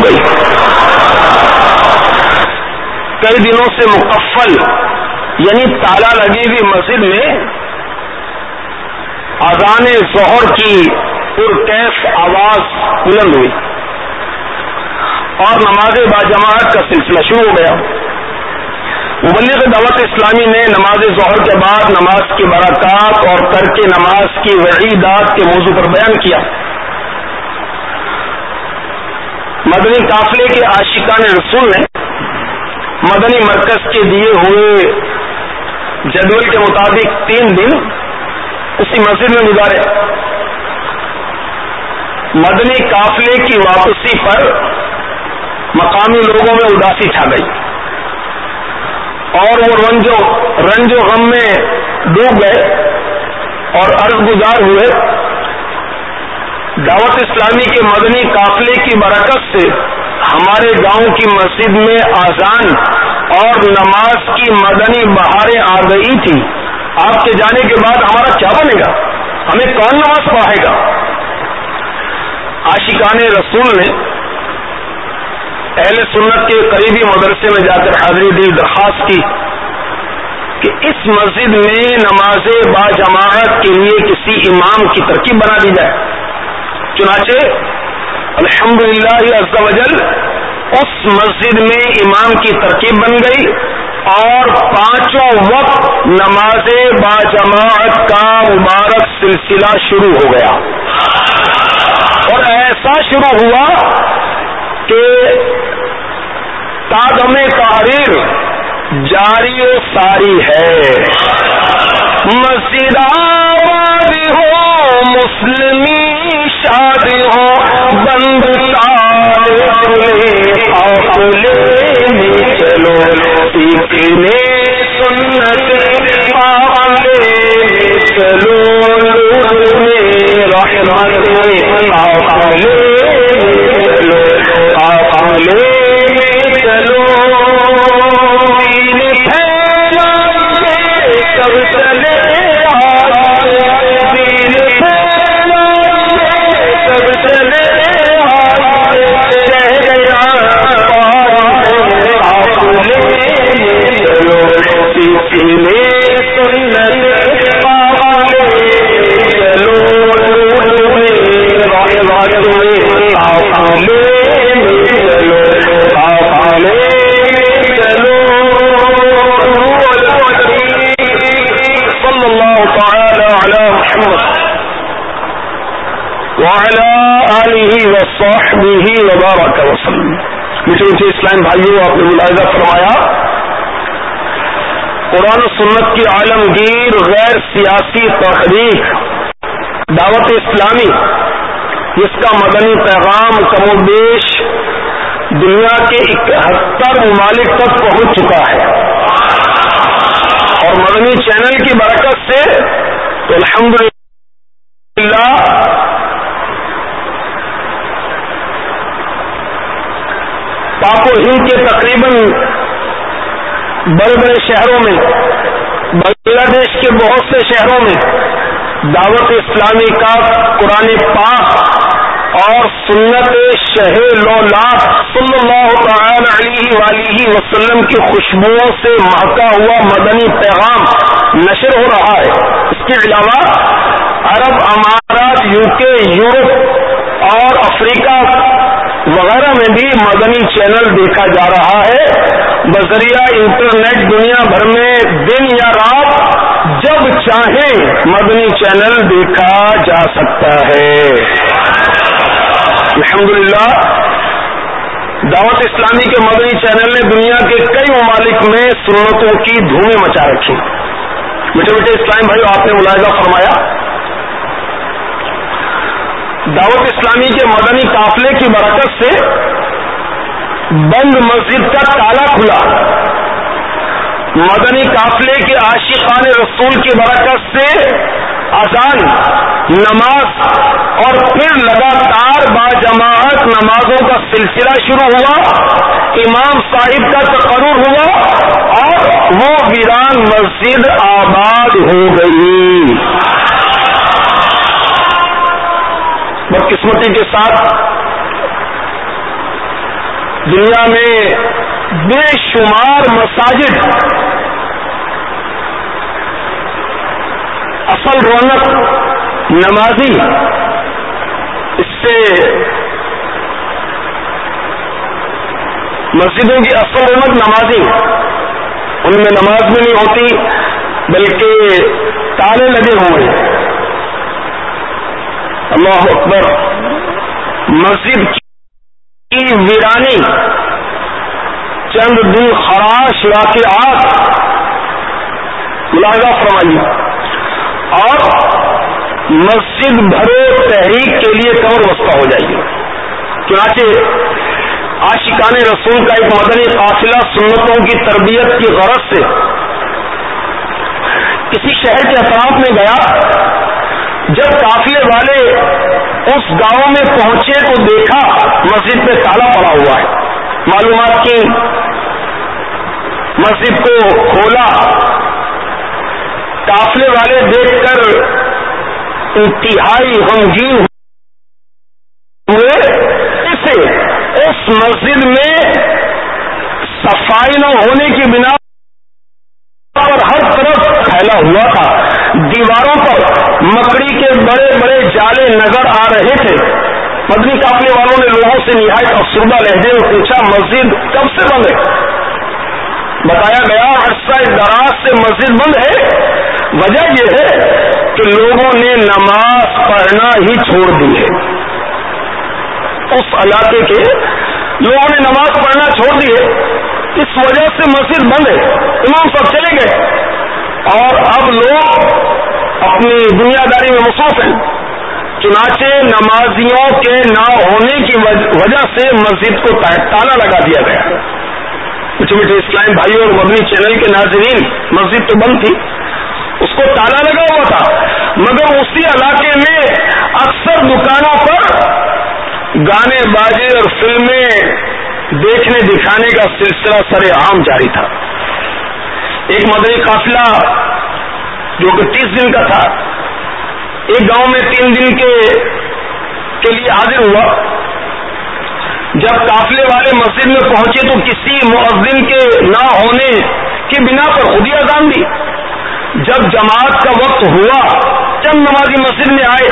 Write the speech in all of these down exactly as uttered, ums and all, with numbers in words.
گئی. کئی دنوں سے مقفل یعنی تالا لگی ہوئی مسجد میں اذان ظہر کی پرکیف آواز بلند ہوئی اور نماز باجماعت کا سلسلہ شروع ہو گیا. مبلغ دعوت اسلامی نے نماز ظہر کے بعد نماز کی برکات اور ترک نماز کی وعیدات کے موضوع پر بیان کیا. مدنی قافلے کے عاشقان رسول نے مدنی مرکز کے دیے ہوئے جدول کے مطابق تین دن اسی مسجد میں گزارے. مدنی قافلے کی واپسی پر مقامی لوگوں میں اداسی چھا گئی اور وہ رنج و رنج و غم میں ڈوب گئے اور عرض گزار ہوئے. دعوت اسلامی کے مدنی قافلے کی برکت سے ہمارے گاؤں کی مسجد میں اذان اور نماز کی مدنی بہاریں آ گئی تھی. آپ کے جانے کے بعد ہمارا کیا بنے گا؟ ہمیں کون نماز پڑھائے گا؟ عاشقان رسول نے اہل سنت کے قریبی مدرسے میں جا کر حاضری دی، درخواست کی کہ اس مسجد میں نماز با جماعت کے لیے کسی امام کی ترکیب بنا دی جائے. چنانچہ الحمدللہ عز و جل اس مسجد میں امام کی ترکیب بن گئی اور پانچوں وقت نماز با جماعت کا مبارک سلسلہ شروع ہو گیا. اور ایسا شروع ہوا کہ تادم تحریر جاری و ساری ہے. مسجد آباد ہو، مسلمی شاد ہو، بند تالے قافلے میں چلو، سیکھنے سنت قافلے میں چلو، لوٹنے رحمت قافلے میں چلو، قافلے میں چلو. سب چلے وبارک وسلم. میٹھے میٹھے اسلام بھائیوں، آپ نے ملاحظہ فرمایا قرآن و سنت کی عالمگیر غیر سیاسی تحریک دعوت اسلامی، جس کا مدنی پیغام کم و بیش دنیا کے اکہتر ممالک تک پہنچ چکا ہے، اور مدنی چینل کی برکت سے تو الحمدللہ پاک و ہند کے تقریباً بڑے بڑے شہروں میں، بنگلہ دیش کے بہت سے شہروں میں دعوت اسلامی کا قرآن پاک اور سنت شہ لولاک صلی اللہ تعالی علیہ وآلہ وسلم کی خوشبوؤں سے مہکا ہوا مدنی پیغام نشر ہو رہا ہے. اس کے علاوہ عرب امارات، یو کے، یورپ اور افریقہ وغیرہ میں بھی مدنی چینل دیکھا جا رہا ہے. بذریعہ انٹرنیٹ دنیا بھر میں دن یا رات جب چاہیں مدنی چینل دیکھا جا سکتا ہے. الحمدللہ دعوت اسلامی کے مدنی چینل نے دنیا کے کئی ممالک میں سنتوں کی دھومیں مچا رکھی. میٹھے میٹھے اسلام بھائی، آپ نے ملاحظہ فرمایا دعوت اسلامی کے مدنی قافلے کی برکت سے بند مسجد کا تالا کھلا. مدنی قافلے کے عاشقان رسول کی برکت سے اذان، نماز اور پھر لگاتار باجماعت نمازوں کا سلسلہ شروع ہوا. امام صاحب کا تقرر ہوا اور وہ ویران مسجد آباد ہو گئی. بدقسمتی کے ساتھ دنیا میں بے شمار مساجد اصل رونق نمازی، اس سے مسجدوں کی اصل رونق نمازی، ان میں نماز بھی نہیں ہوتی بلکہ تالے لگے ہوئے ہیں۔ اللہ اکبر۔ مسجد کی ویرانی، چند دن خراش واقعات ملاحظہ فرمائیے، اور مسجد بھرو تحریک کے لیے کمر بستہ ہو جائیے۔ چنانچہ عاشقان رسول کا ایک مدنی قافلہ سنتوں کی تربیت کی غرض سے کسی شہر کے اطراف میں گیا۔ جب قافلے والے اس گاؤں میں پہنچے تو دیکھا مسجد پہ تالا پڑا ہوا ہے۔ معلومات کی، مسجد کو کھولا، قافلے والے دیکھ کر انتہائی غمگین ہوئے۔ اسے اس مسجد میں صفائی نہ ہونے کی بنا پر ہر طرف پھیلا ہوا تھا۔ دیواروں پر مکڑی کے بڑے بڑے جالے نظر آ رہے تھے۔ مدنی قافلے والوں نے لوگوں سے نہایت افسردہ لہجے میں پوچھا، مسجد کب سے بند ہے؟ بتایا گیا عرصہ دراز سے مسجد بند ہے۔ وجہ یہ ہے کہ لوگوں نے نماز پڑھنا ہی چھوڑ دی ہے۔ اس علاقے کے لوگوں نے نماز پڑھنا چھوڑ دی ہے، اس وجہ سے مسجد بند ہے۔ امام صاحب چلے گئے اور اب لوگ اپنی دنیا داری میں مصروف ہیں۔ چنانچہ نمازیوں کے نہ ہونے کی وجہ سے مسجد کو تالا لگا دیا گیا۔ کچھ میٹھے اسلام بھائیوں اور مدنی چینل کے ناظرین، مسجد تو بند تھی، اس کو تالا لگا ہوا تھا، مگر اسی علاقے میں اکثر دکانوں پر گانے بازی اور فلمیں دیکھنے دکھانے کا سلسلہ سر عام جاری تھا۔ ایک مدنی قافلہ جو کہ تیس دن کا تھا، ایک گاؤں میں تین دن کے کے لیے حاضر ہوا۔ جب قافلے والے مسجد میں پہنچے تو کسی مؤذن کے نہ ہونے کی بنا پر خود ہی اذان دی۔ جب جماعت کا وقت ہوا، چند نمازی مسجد میں آئے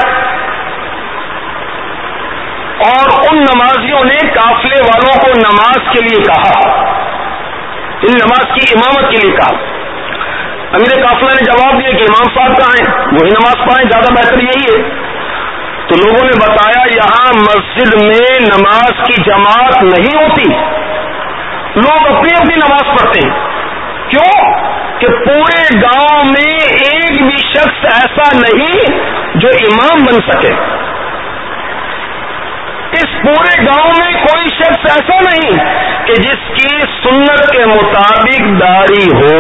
اور ان نمازیوں نے قافلے والوں کو نماز کے لیے کہا، ان نماز کی امامت کے لیے کہا۔ امیر قافلہ نے جواب دیا کہ امام صاحب کہاں ہیں، وہی نماز پڑھیں، زیادہ بہتر یہی ہے۔ تو لوگوں نے بتایا یہاں مسجد میں نماز کی جماعت نہیں ہوتی، لوگ اپنی اپنی نماز پڑھتے ہیں۔ کیوں کہ پورے گاؤں میں ایک بھی شخص ایسا نہیں جو امام بن سکے۔ اس پورے گاؤں میں کوئی شخص ایسا نہیں کہ جس کی سنت کے مطابق داڑھی ہو۔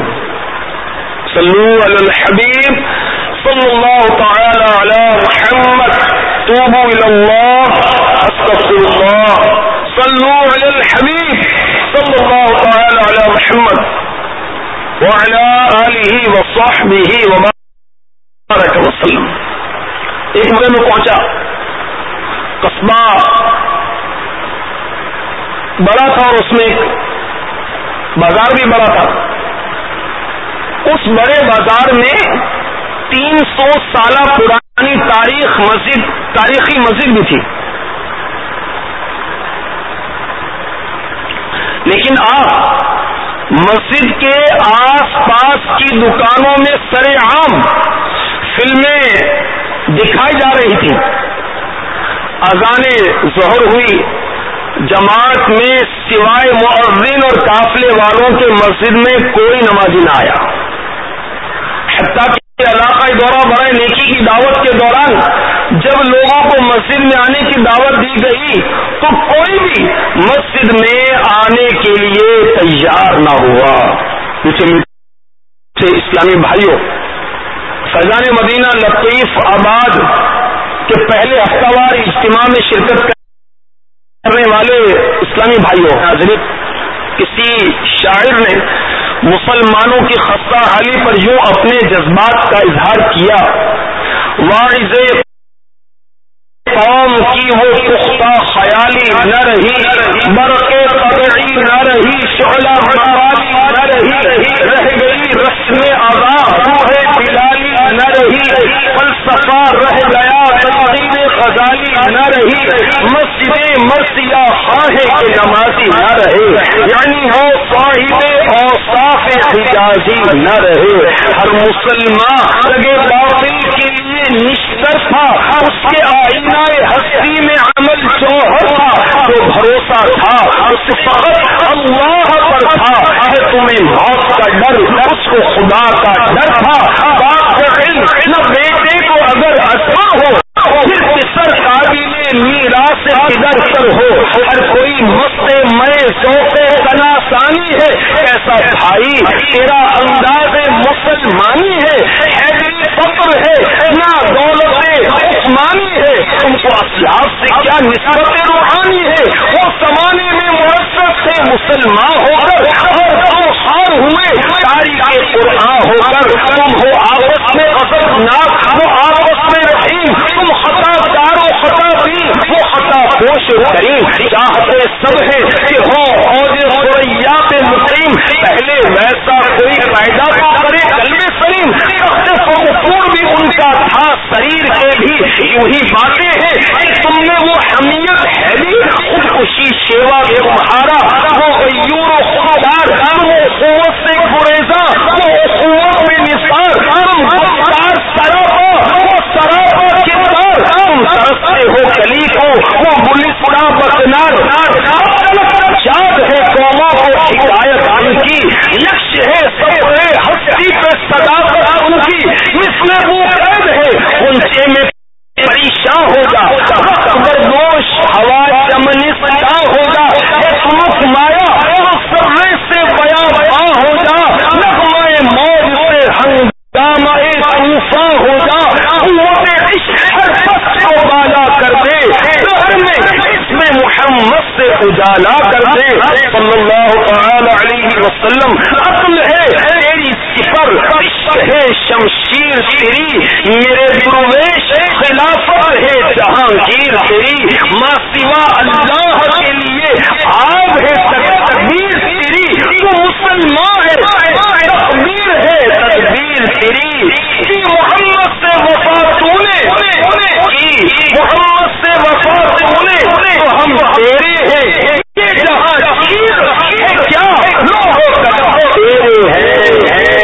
صلو علی الحبیب صلی اللہ تعالی علی محمد، توبوا الی اللہ، استغفر اللہ، صلو علی الحبیب صلی اللہ تعالی علی محمد وعلی آلہ وصحبہ وبارک وسلم۔ ایک مرے میں پہنچا، قصبہ بڑا تھا اور اس میں بازار بھی بڑا تھا۔ اس بڑے بازار میں تین سو سالہ پرانی تاریخ مسجد تاریخی مسجد بھی تھی، لیکن آپ مسجد کے آس پاس کی دکانوں میں سر عام فلمیں دکھائی جا رہی تھی۔ اذان ظہر ہوئی، جماعت میں سوائے مؤذن اور قافلے والوں کے مسجد میں کوئی نمازی نہ آیا۔ حتیٰ کہ علاقائی دورہ برائے نیکی کی دعوت کے دوران جب لوگوں کو مسجد میں آنے کی دعوت دی گئی تو کوئی بھی مسجد میں آنے کے لیے تیار نہ ہوا۔ میٹھے اسلامی بھائیوں، فیضان مدینہ لطیف آباد کے پہلے ہفتہ وار اجتماع میں شرکت کرنے والے اسلامی بھائیوں، حاضرین، کسی شاعر نے مسلمانوں کی خستہ حالی پر یوں اپنے جذبات کا اظہار کیا، واعظ قوم کی وہ پختہ خیالی نہ رہی، برق رہی، شعلہ موالی نہ رہی، رہ گئی رسم ادا روح بلالی نہ رہی، فلسفہ رہ گیا تقدیر غزالی نہ رہی، مسجد مرثیہ خواہ کے نمازی نہ رہے، یعنی وہ صاحب اوصاف حجازی نہ رہے۔ ہر مسلمان لگے باطل کے لیے نشتر تھا، اس کے آئینہ ہستی میں عمل جوہر تھا، جو بھروسہ تھا اس فقط اللہ پر تھا، ہے تمہیں موت کا ڈر اس کو خدا کا ڈر تھا، باپ کا علم نہ بیٹے کو اگر اثر ہو پھر پسر قابل میراث کدھر سر ہو، ہر کوئی مست میں ذوق تنا ثانی ہے، کیسا بھائی تیرا انداز مسلمانی ہے، حیدری فخر ہے نہ دولت عثمانی ہے، تم کو اسلاف سے کیا نسبت روحانی ہے، وہ زمانے میں مرتب سے مسلمان ہو کر اور تم خار ہوئے تاریخ قرآن ہو کر، تم ہو آپس میں غضبناک وہ آپس میں رحیم، تم خطا دار و خطا بھی وہ خطا پوش کریم، چاہتے سب ہے کہ ہو اوج ثریا پہ مقیم، پہلے ویسا کوئی پیدا تو کرے قلب سلیم، فخر بھی ان کا تھا شریر کے بھی یوں ہی باتیں ہیں کہ تم نے وہ حمیت حیلی خودکشی شیوا کے تمہارا، وہ غیور و خوددار تم اخوت سے گریزاں، وہ اخوت میں نثار، تم گفتار سراپا وہ سراپا کردار، تم ترستے ہو کلی کو وہ گلستہ بکنار، یاد ہے قوموں کو ہدایت ان کی، نقش ہے سب ہستی پہ صداقت ان کی، مثل وہ قید ہے غنچے میں پریشان ہوگا، بردوش ہوا چمن سجا ہوگا، تمک مایا سرے سے بیا بیا ہو جا، نغمہ موج سے ہنگامہ طوفان ہو جا، قوت عشق ہر پس کو بالا کر دے، گھر میں اس میں محمد سے اجالا کر دے، صلی اللہ تعالی علیہ وسلم، عقل ہے تیری سپر، عشق ہے شمشیر تیری، میرے درویش خلافت ہے جہانگیر تیری، ماں سوا اللہ کے لیے آگ ہے تکبیر تیری، تو مسلمان ہے تکبیر ہے تدبیر تیری، کی محمد سے وفا تو نے کی محمد سے وفا تو نے تو ہم تیرے ہیں، یہ جہاں چیز ہے کیا لوگ تیرے ہیں،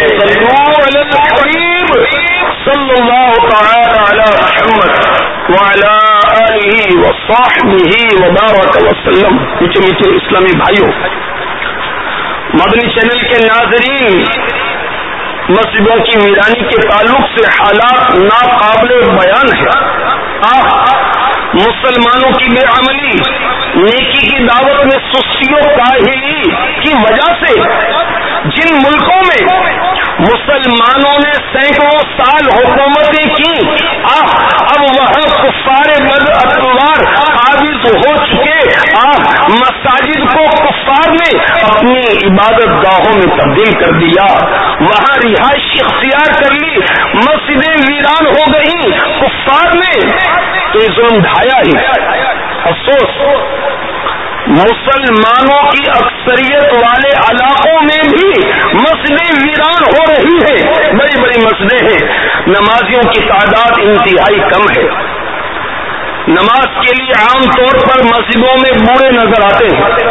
صلی اللہ تعالی علی محمد وعلی آلہ وصحبہ وبارک وسلم۔ میٹھے میٹھے اسلامی بھائیوں، مدنی چینل کے ناظرین، مسجدوں کی ویرانی کے تعلق سے حالات ناقابل بیان ہے۔ آہ مسلمانوں کی بے عملی، نیکی کی دعوت میں سستی و کاہلی کی وجہ سے جن ملکوں میں مسلمانوں نے سینکڑوں سال حکومتیں کی، آہ اب وہاں کفار بد اتوار قابض ہو چکے، آہ مساجد کو کفار نے اپنی عبادت گاہوں میں تبدیل کر دیا، وہاں رہائش اختیار کر لی، مسجدیں ویران ہو گئی، کفار نے تو یہ ظلم ڈھایا ہی۔ افسوس مسلمانوں کی اکثریت والے علاقوں میں بھی مسجدیں ویران ہو رہی ہیں، بڑی بڑی مسجدیں ہیں، نمازیوں کی تعداد انتہائی کم ہے، نماز کے لیے عام طور پر مسجدوں میں بوڑھے نظر آتے ہیں،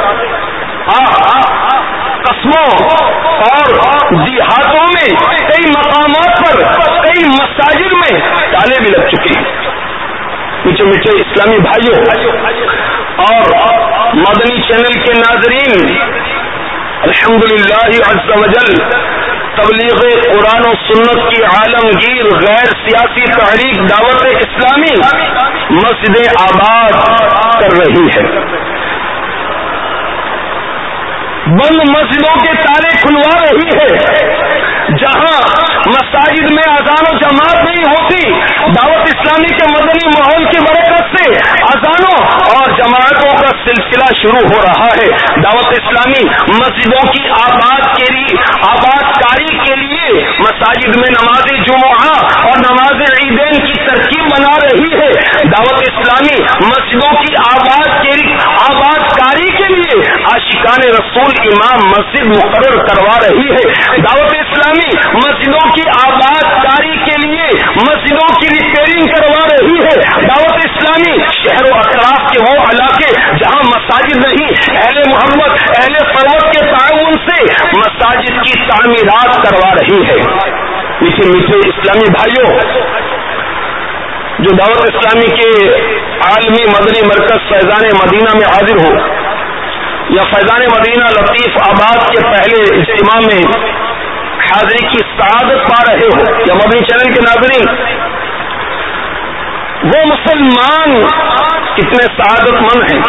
قصبوں اور دیہاتوں میں کئی مقامات پر کئی مساجد میں تالے بھی لگ چکے ہیں۔ میٹھے میٹھے اسلامی بھائیوں اور مدنی چینل کے ناظرین، الحمدللہ عز وجل تبلیغ قرآن و سنت کی عالمگیر غیر سیاسی تحریک دعوت اسلامی مسجدیں آباد کر رہی ہے، بند مسجدوں کے تالے کھلوا رہی ہے، جہاں مساجد میں اذان و جماعت نہیں ہوتی، دعوت اسلامی کے مدنی ماحول کی برکت سے اذانوں اور جماعتوں کا سلسلہ شروع ہو رہا ہے۔ دعوت اسلامی مسجدوں کی آباد کے لیے آباد کاری کے لیے مساجد میں نماز جمعہ اور نماز عیدین کی ترکیب بنا رہی ہے۔ دعوت اسلامی مسجدوں کی آباد کے آباد کاری کے لیے عاشقان فرمان رسول امام مسجد مقرر کروا رہی ہے. دعوت اسلامی مسجدوں کی آباد کاری کے لیے مسجدوں کی ریپیئرنگ کروا رہی ہے. دعوت اسلامی شہر و اطراف کے وہ علاقے جہاں مساجد نہیں، اہل محمد اہل فروغ کے تعاون سے مساجد کی تعمیرات کروا رہی ہے. میٹھے میٹھے اسلامی بھائیوں، جو دعوت اسلامی کے عالمی مدنی مرکز فیضان مدینہ میں حاضر ہو یا فیضان مدینہ لطیف آباد کے پہلے اجتماع میں حاضری کی سعادت پا رہے ہو یا مدنی چینل کے ناظرین، وہ مسلمان کتنے سعادت مند ہیں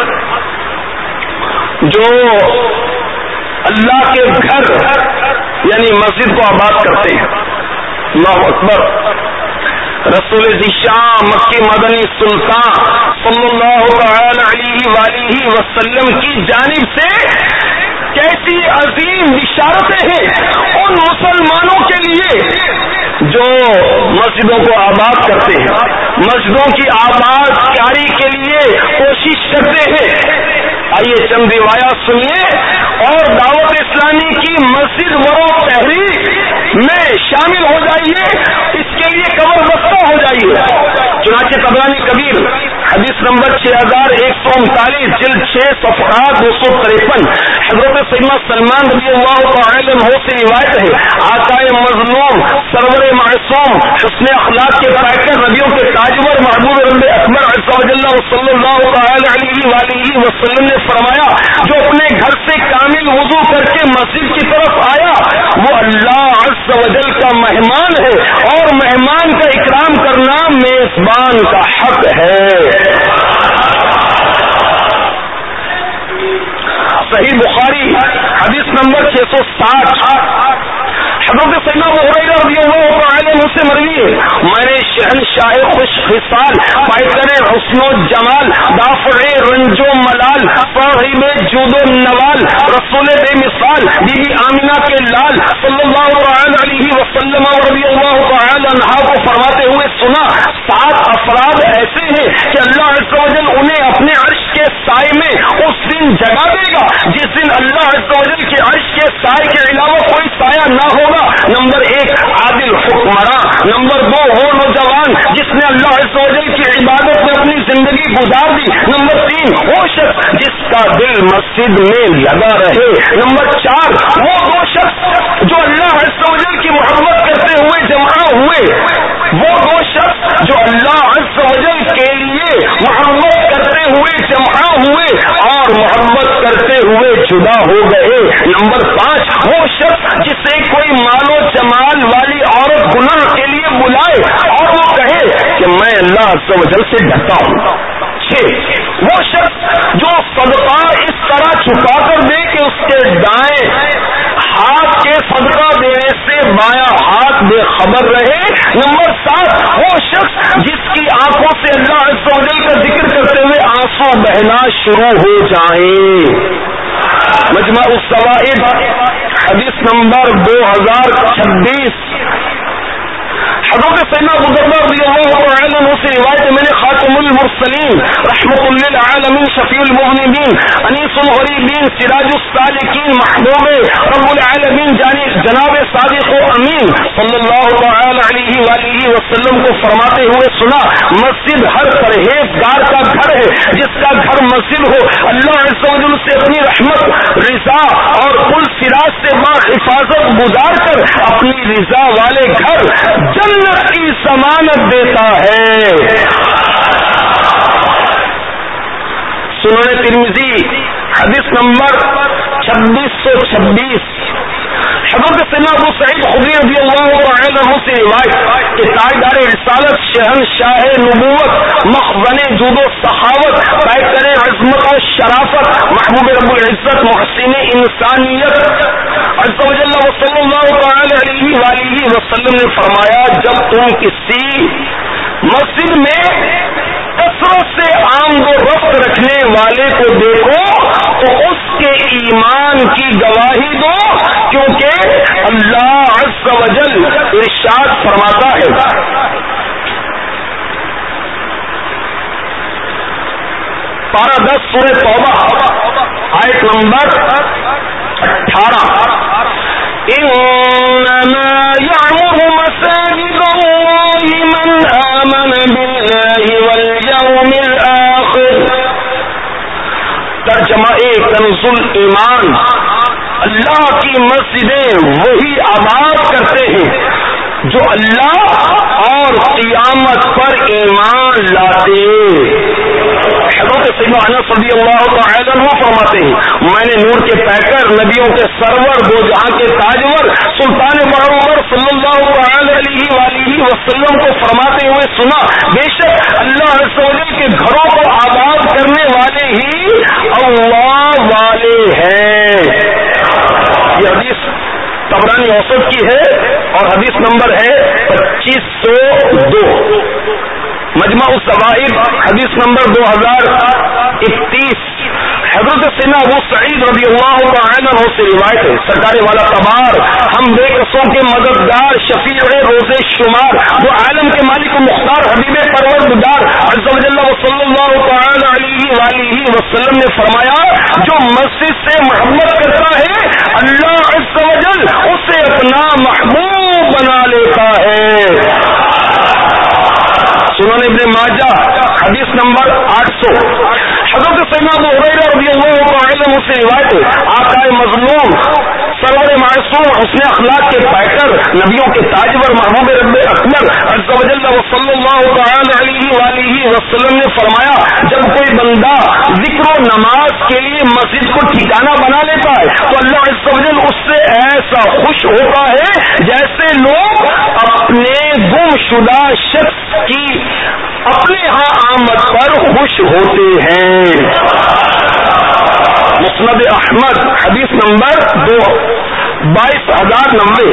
جو اللہ کے گھر یعنی مسجد کو آباد کرتے ہیں. اللہ اکبر. رسول ذیشان مکی مدنی سلطان صلی اللہ تعالی علیہ وآلہ وسلم کی جانب سے کیسی عظیم بشارتیں ہیں ان مسلمانوں کے لیے جو مسجدوں کو آباد کرتے ہیں، مسجدوں کی آباد کاری کے لیے کوشش کرتے ہیں. آئیے چند روایات سنیے اور دعوت اسلامی کی مسجد ورو تحریک میں شامل ہو جائیے، اس کے لیے کمر بستہ ہو جائیے. چنانچہ طبرانی کبیر حدیث نمبر چھ ہزار ایک سو انتالیس جلد چھ صفحات دو سو تریپن حضرت سیدنا سلمان رضی اللہ تعالی عنہ سے روایت ہے، آقائے مظلوم سرور معصوم حسن اخلاق کے پیکر نبیوں کے تاجور محبوب رب اکبر عز و جل صلی اللہ تعالی علیہ وآلہ وسلم نے فرمایا، جو اپنے گھر سے کامل وضو کر کے مسجد کی طرف آیا وہ اللہ عز و جل کا مہمان ہے اور مہمان کا اکرام کرنا میزبان کا حق ہے. صحیح بخاری حدیث نمبر چھ سو ساٹھ حضرت سیدنا ابو ہریرہ رضی اللہ تعالی عنہ سے مروی ہے، میں نے شہنشاہ خوش خصال پائکر حسن و جمال دافع رنج و ملال صاحب جود و نوال رسول بے مثال بی بی آمینہ کے لال صلی اللہ تعالی علیہ وسلم رضی اللہ تعالی عنہ کو فرماتے ہوئے سنا، سات افراد ایسے ہیں کہ اللہ عز و جل انہیں اپنے عرش کے سائے میں اس دن جگہ دے گا جس دن اللہ عز و جل کے عرش کے سائے کے علاوہ کوئی سایہ نہ ہوگا. نمبر ایک عادل حکمراں، نمبر دو وہ نوجوان جس نے اللہ عز و جل کی عبادت میں اپنی زندگی گزار دی، نمبر تین وہ شخص جس کا دل مسجد میں لگا رہے، نمبر چار وہ دو شخص جو اللہ عز و جل کی محبت کرتے ہوئے جمع ہوئے، وہ دو شخص جو اللہ عز و جل کے لیے محبت کرتے ہوئے جمع ہوئے اور محبت کرتے ہوئے جدا ہو گئے، نمبر پانچ وہ شخص جسے کوئی مال و جمال والی عورت گناہ کے لیے بلائے اور وہ کہے کہ میں اللہ عز و جل سے ڈرتا ہوں. چھ وہ شخص جو صدقہ اس طرح چھپا کر دے کہ اس کے دائیں ہاتھ کے صدقہ دینے سے بایاں ہاتھ بے خبر رہے. نمبر سات وہ شخص جس کی آنکھوں سے اللہ عز و جل کا ذکر کرتے ہوئے آنسو بہنا شروع ہو جائیں. مجمع الزوائد حدیث نمبر دو ہزار چھبیس حضرت سیدنا ابو ذر رضی اللہ تعالی عنہ سے روایت ہے، میں نے خاتم المرسلین رحمت للعالمین شفیع المذنبین انیس الغریبین سراج السالکین محبوب رب العالمین جناب صادق و امین صلی اللہ تعالی علیہ وآلہ وسلم کو فرماتے ہوئے سنا، مسجد ہر پرہیزگار کا گھر ہے. جس کا گھر مسجد ہو اللہ عز و جل سے اپنی رحمت رضا اور کل سراج سے با حفاظت گزار کر اپنی رضا والے گھر جنت کی ضمانت دیتا ہے. سنن ترمذی حدیث نمبر چھبیس سو چھبیس حضرت سیدنا ابو سعید خدری رضی اللہ تعالی عنہ سے روایت کہ تاجدار رسالت شہنشاہ نبوت مخزن جود و سخاوت پیکر عظمت و شرافت محبوب رب العزت محسن انسانیت عز و جل صلی اللہ تعالی علیہ وآلہ وسلم نے فرمایا، جب تم کسی مسجد میں کثرت سے آمد و رفت رکھنے والے کو دیکھو تو اس کے ایمان کی گواہی دو، کیونکہ اللہ عز و جل ارشاد فرماتا ہے، پارہ دس سورہ توبہ آیت نمبر بارہ، انما یعمر مساجد اللہ من آمن باللہ والیوم الآخر. ترجمہ کنز الایمان، اللہ کی مسجدیں وہی آباد کرتے ہیں جو اللہ اور قیامت پر ایمان لاتے. حضرت سیدنا انس رضی اللہ تعالی عنہ فرماتے ہیں میں نے نور کے پیکر نبیوں کے سرور دو جہاں کے تاجور سلطان معرومر صلی اللہ تعالی علیہ وآلہ وسلم کو فرماتے ہوئے سنا بے شک اللہ عز و جل کے گھروں کو آباد کرنے والے ہی اللہ والے ہیں. یہ حدیث طبرانی اوسط کی ہے اور حدیث نمبر ہے پچیس سو دو. مجمع الزوائد حدیث نمبر دو ہزار اکتیس. حضرت سیدنا ابو سعید رضی اللہ تعالی عنہ سے روایت ہے سرکار والا تبار ہم بے قصوں کے مددگار شفیع روز شمار وہ عالم کے مالک و مختار حبیب پروردگار عز و جل صلی اللہ تعالی علیہ وآلہ وسلم نے فرمایا جو مسجد سے محبت کرتا ہے اللہ عز و جل اسے اپنا محبوب بنا لیتا ہے. سنن ابن ماجہ حدیث نمبر آٹھ سو. حضرت سیدنا ابو ہریرہ رضی اللہ تعالی عنہ سے روایت ہے آقا مظلوم سرور معصوم حسن اخلاق کے پیکر نبیوں کے تاجور محبوب رب اکمل عز و جل صلی اللہ تعالی علیہ وآلہ وسلم نے فرمایا جب کوئی بندہ ذکر و نماز کے لیے مسجد کو ٹھکانہ بنا لیتا ہے تو اللہ عز و جل اس سے ایسا خوش ہوتا ہے جیسے لوگ اپنے گم شدہ شخص کی اپنے ہاں آمد پر خوش ہوتے ہیں. مسند احمد حدیث نمبر دو بائیس ہزار نبے.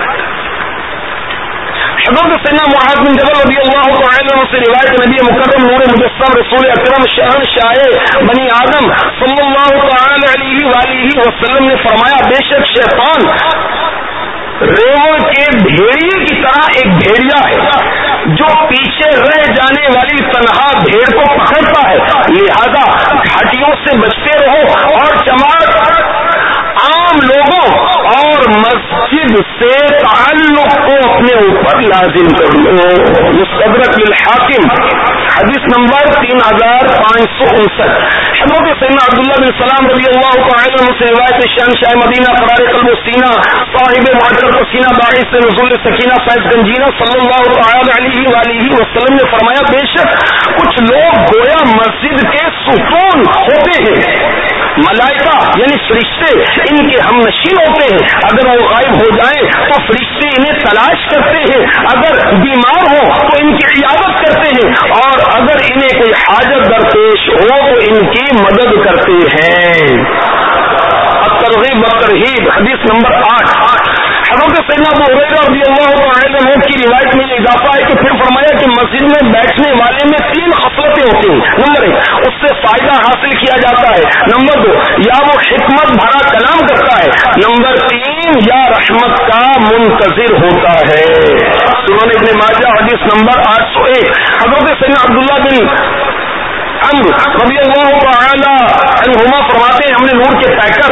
حضرت سیدنا معاذ بن جبل رضی اللہ تعالی عنہ سے روایت نبی مکرم نور مجسم رسول اکرم شہنشاہ بنی آدم صلی اللہ تعالی علیہ وآلہ وسلم نے فرمایا بے شک شیطان ریوڑ کے بھیڑیے کی طرح ایک بھیڑیا ہے جو پیچھے رہ جانے والی تنہا بھیڑ کو پکڑتا ہے. لہذا گھاٹیوں سے بچتے رہو اور جماعت عام لوگوں اور مسجد سے تعلق کو اپنے اوپر لازم کر لو. مستدرک للحاکم حدیث نمبر تین ہزار پانچ سو انسٹھ. حضرت سیدنا عبداللہ بن سلام رضی اللہ تعالی عنہ سے روایت شہنشاہ مدینہ قرار قلب و سینہ صاحب معطر سینہ باعث نزول سکینہ فیض گنجینہ صلی اللہ تعالی علیہ وآلہ وسلم نے فرمایا بے شک کچھ لوگ گویا مسجد کے ستون ہوتے ہیں. ملائکہ یعنی فرشتے ان کے ہم نشین ہوتے ہیں. اگر وہ غائب ہو جائیں تو فرشتے انہیں تلاش کرتے ہیں. اگر بیمار ہو تو ان کی عیادت کرتے ہیں اور اگر انہیں کوئی حاجت درپیش ہو تو ان کی مدد کرتے ہیں. الترغیب والترہیب حدیث نمبر آٹھ. حضرت سیدنا ابو ہریرہ رضی اللہ تعالی عنہ کی روایت میں اضافہ ہے کہ پھر فرمایا کہ مسجد میں بیٹھنے والے میں تین خصلتیں ہوتی ہیں. نمبر ایک اس سے فائدہ حاصل کیا جاتا ہے. نمبر دو یا وہ حکمت بھرا کلام کرتا ہے. نمبر تین یا رحمت کا منتظر ہوتا ہے. سنن ابن ماجہ حدیث نمبر آٹھ سو ایک. حضرت سیدنا عبداللہ بن عمرو رضی اللہ تعالی عنہما فرماتے ہیں ہم نے نور کے پیکر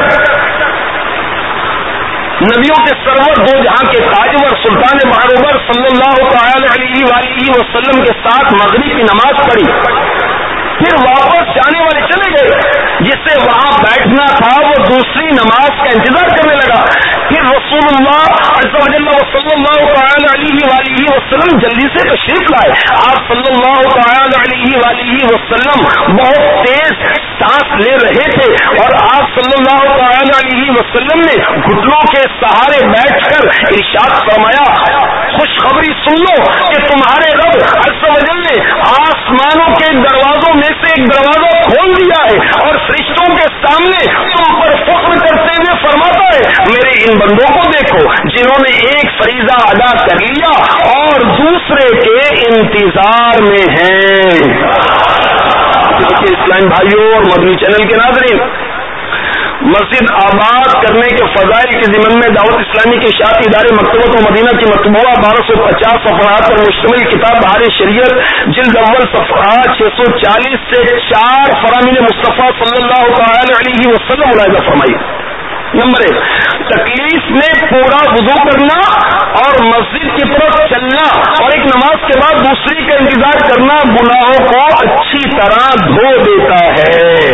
نبیوں کے سرور دو جہاں کے تاجور سلطان معروبر صلی اللہ تعالی علیہ وآلہ وسلم کے ساتھ مغرب کی نماز پڑھی. پھر واپس جانے والے چلے گئے. جس سے وہاں بیٹھنا تھا وہ دوسری نماز کا انتظار کرنے لگا. پھر رسول اللہ عز و جل صلی اللہ تعالی علیہ وآلہ وسلم جلدی سے تشریف لائے. آپ صلی اللہ تعالی علیہ وآلہ وسلم بہت تیز سانس لے رہے تھے اور آپ صلی اللہ تعالی علیہ وسلم نے گھٹنوں کے سہارے بیٹھ کر ارشاد فرمایا خوشخبری سن لو کہ تمہارے رب عز و جل نے آسمانوں کے دروازوں میں سے ایک دروازہ کھول دیا ہے اور فرشتوں کے سامنے تم پر فخر کرتے ہوئے فرماتا ہے میرے ان بندوں کو دیکھو جنہوں نے ایک فریضہ ادا کر لیا اور دوسرے کے انتظار میں ہیں. اسلام بھائیوں اور مدنی چینل کے ناظرین مسجد آباد کرنے کے فضائل کے ضمن میں دعوت اسلامی کے اشاعتی ادارے مکتبۃ و مدینہ کی مطبوعہ بارہ سو پچاس صفحات پر مشتمل کتاب بہار شریعت جلد اول صفحات چھ سو چالیس سے چار فرامین مصطفیٰ صلی اللہ تعالی علیہ وسلم ملاحظہ فرمائی. نمبر ایک، تکلیف میں پورا وضو کرنا اور مسجد کی طرف چلنا اور ایک نماز کے بعد دوسری کا انتظار کرنا گناہوں کو اچھی طرح دھو دیتا ہے۔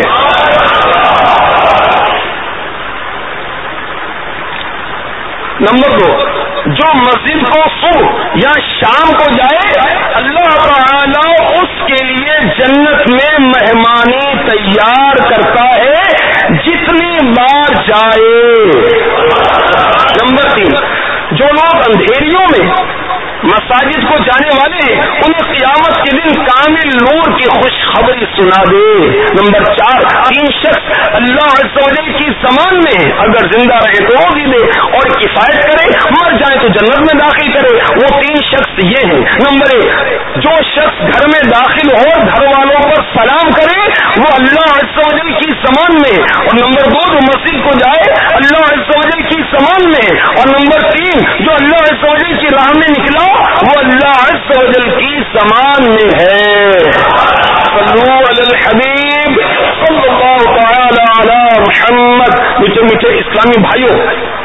نمبر دو، جو مسجد کو صبح یا شام کو جائے اللہ تعالی اس کے لیے جنت میں مہمانی تیار کرتا ہے جتنی بار جائے۔ نمبر تین، جو لوگ اندھیریوں میں مساجد کو جانے والے ہیں انہیں قیامت کے دن کامل نور کی خوشخبری سنا دے۔ نمبر چار، تین شخص اللہ عز و جل کی زمان میں اگر زندہ رہے تو روزی دے اور کفایت کرے، مر جائے تو جنت میں داخل کرے۔ وہ تین شخص یہ ہیں، نمبر ایک، جو شخص گھر میں داخل ہو گھر والوں پر سلام کرے وہ اللہ عز و جل کی زمان میں، اور نمبر دو، جو مسجد کو جائے اللہ عز و جل کی زمان میں، اور نمبر تین، جو اللہ عز و جل کی راہ میں نکلا وہ اللہ عز و جل کی زمان میں ہے۔ صلو علی الحبیب صلی اللہ تعالی علی محمد۔ میٹھے میٹھے اسلامی بھائیوں،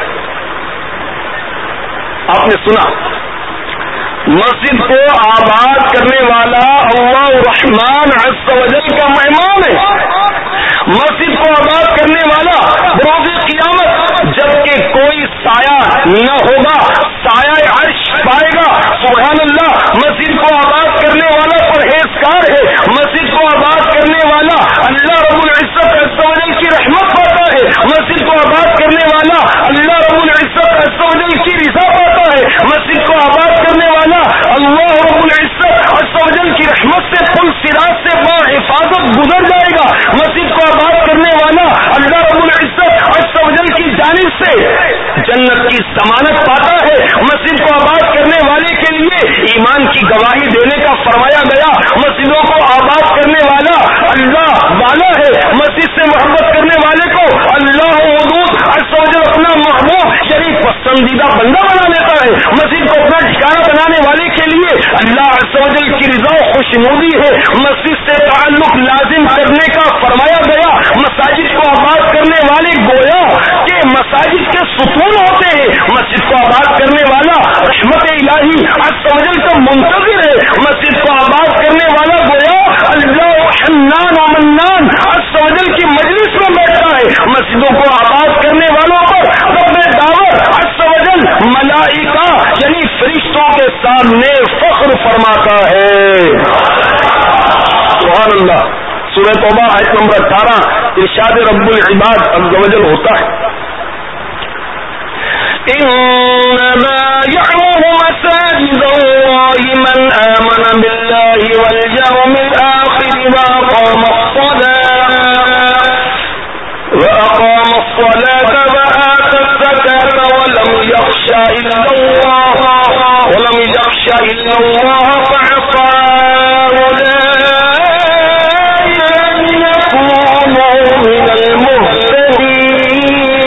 آپ نے سنا مسجد کو آباد کرنے والا اللہ الرحمن عز و جل کا مہمان ہے۔ مسجد کو آباد کرنے والا روز قیامت جبکہ کوئی سایہ نہ ہوگا سایہ عرش پائے گا۔ سبحان اللہ، مسجد کو آباد کرنے والا پرہیزگار ہے، مسجد کو آباد کرنے والا اللہ رب العزت عز و جل کی رحمت پاتا ہے، مسجد کو آباد کرنے والا اللہ رب العزت عز و جل کی رضا پاتا ہے، مسجد کو آباد کرنے والا اللہ رب العزت عز و جل کی رحمت سے پل صراط سے با حفاظت گزر جائے گا، مسجد کو آباد کرنے والا اللہ رب العزت عز و جل کی جانب سے جنت کی ضمانت پاتا ہے، مسجد کو آباد کرنے والے کے لیے ایمان کی گواہی دینے کا فرمایا گیا، مسجدوں کو آباد کرنے والا اللہ والا ہے، مسجد سے محبت کرنے والے کو اللہ ودود عز و جل اپنا محبوب یعنی پسندیدہ بندہ بنا لیتا ہے، مسجد کو اپنا ٹھکانہ بنانے والے کے لیے اللہ عز و جل کی رضا و خوشنودی ہے، مسجد سے تعلق لازم کرنے کا فرمایا گیا، مساجد کو آباد کرنے والے گویا کہ مساجد کے ستون ہوتے ہیں، مسجد کو آباد کرنے والا رحمت الہی عز و جل کا منتظر ہے، مسجد کو آباد کرنے والا گویا اللہ حنان و منان عز و جل کی مجلس میں بیٹھتا ہے، مسجدوں کو آباد کرنے والوں پر رب دعوت عز و جل ملائکہ یعنی فرشتوں کے سامنے فخر فرماتا ہے۔ سبحان اللہ۔ سورہ توبہ آیت نمبر اٹھارہ ارشاد رب العباد عز و جل ہوتا ہے، انما يعمر مساجد الله من آمن بالله واليوم الآخر وأقام الصلاة وأقام الصلاة وآتى الزكاة ولم يخش إلا الله ولم يخش إلا الله فعصى أولئك أن يكونوا من المهتدين۔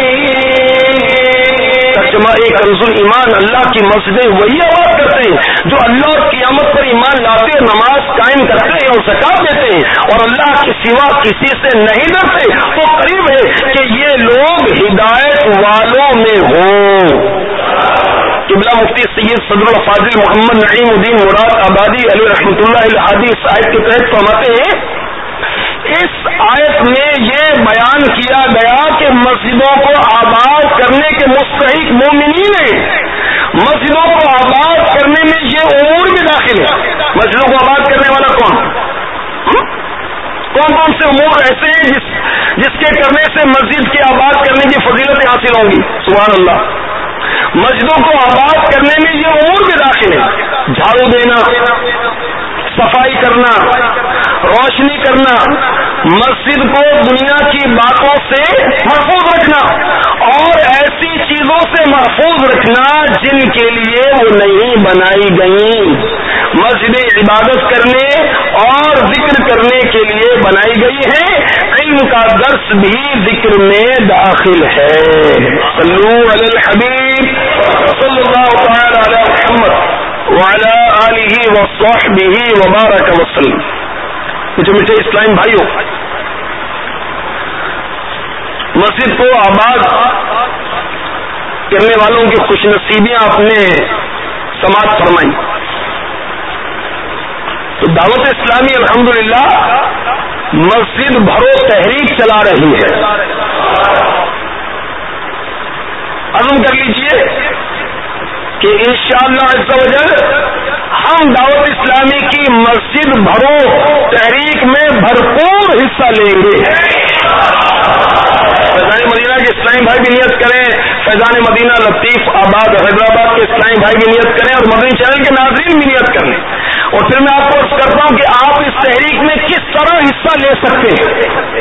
کنز ایمان، اللہ کی مسجدیں وہی آباد کرتے ہیں جو اللہ اور قیامت پر ایمان لاتے ہیں، نماز قائم کرتے ہیں اور زکات دیتے ہیں اور اللہ کے سوا کسی سے نہیں ڈرتے، تو قریب ہے کہ یہ لوگ ہدایت والوں میں ہوں۔ قبلہ مفتی سید صدر الفاضل محمد نعیم الدین مراد آبادی علیہ رحمۃ اللہ الحادی اس آیت کے تحت فرماتے ہیں، اس آیت میں یہ بیان کیا گیا کہ مسجدوں کو آباد کرنے کے مستحق مومنین ہیں، مسجدوں کو آباد کرنے میں یہ امور بھی داخل ہے۔ مسجدوں کو آباد کرنے والا کون کون کون سے امور ایسے ہیں جس جس کے کرنے سے مسجد کے آباد کرنے کی فضیلتیں حاصل ہوں گی؟ سبحان اللہ۔ مسجدوں کو آباد کرنے میں یہ امور بھی داخل ہے، جھاڑو دینا، صفائی کرنا، روشنی کرنا، مسجد کو دنیا کی باتوں سے محفوظ رکھنا اور ایسی چیزوں سے محفوظ رکھنا جن کے لیے وہ نہیں بنائی گئیں۔ مسجد عبادت کرنے اور ذکر کرنے کے لیے بنائی گئی ہے، علم کا درس بھی ذکر میں داخل ہے۔ صلو علی الحبیب صلی اللہ تعالی علی محمد وعلی آلہ وصحبہ وبارک وسلم۔ مجھے میٹھے اسلام بھائیوں، مسجد کو آباد کرنے والوں کی خوش نصیبیاں اپنے سماعت فرمائیں. تو دعوت اسلامی الحمدللہ مسجد بھرو تحریک چلا رہی ہے. عزم کر لیجئے کہ انشاءاللہ عز و جل ہم دعوت اسلامی کی مسجد بھرو تحریک میں بھرپور حصہ لیں گے. فیضان مدینہ کے اسلامی بھائی بھی نیت کریں, فیضان مدینہ لطیف آباد حیدرآباد کے اسلامی بھائی بھی نیت کریں, اور مدنی چینل کے ناظرین بھی نیت کریں. اور پھر میں آپ کو عرض کرتا ہوں کہ آپ اس تحریک میں کس طرح حصہ لے سکتے ہیں.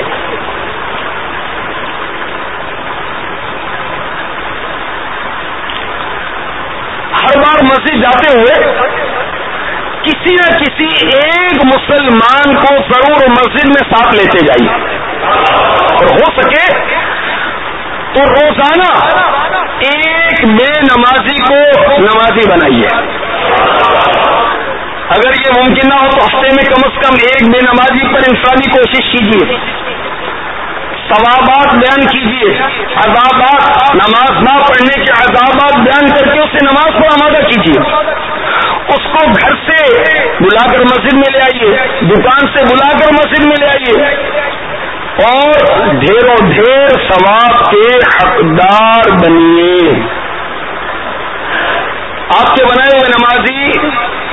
ہر بار مسجد جاتے ہوئے کسی نہ کسی ایک مسلمان کو ضرور مسجد میں ساتھ لیتے جائیے, اور ہو سکے تو روزانہ ایک بے نمازی کو نمازی بنائیے. اگر یہ ممکن نہ ہو تو ہفتے میں کم از کم ایک بے نمازی پر انفرادی کوشش کیجیے, ثوابات بیان کیجیے, عذابات نماز نہ پڑھنے کے عذابات بیان کر کے اسے نماز کو آمادہ کیجیے. اس کو گھر سے بلا کر مسجد میں لے آئیے, دکان سے بلا کر مسجد میں لے آئیے, اور ڈھیروں ڈھیر ثواب کے حقدار بنیے. آپ کے بنائے ہوئے نمازی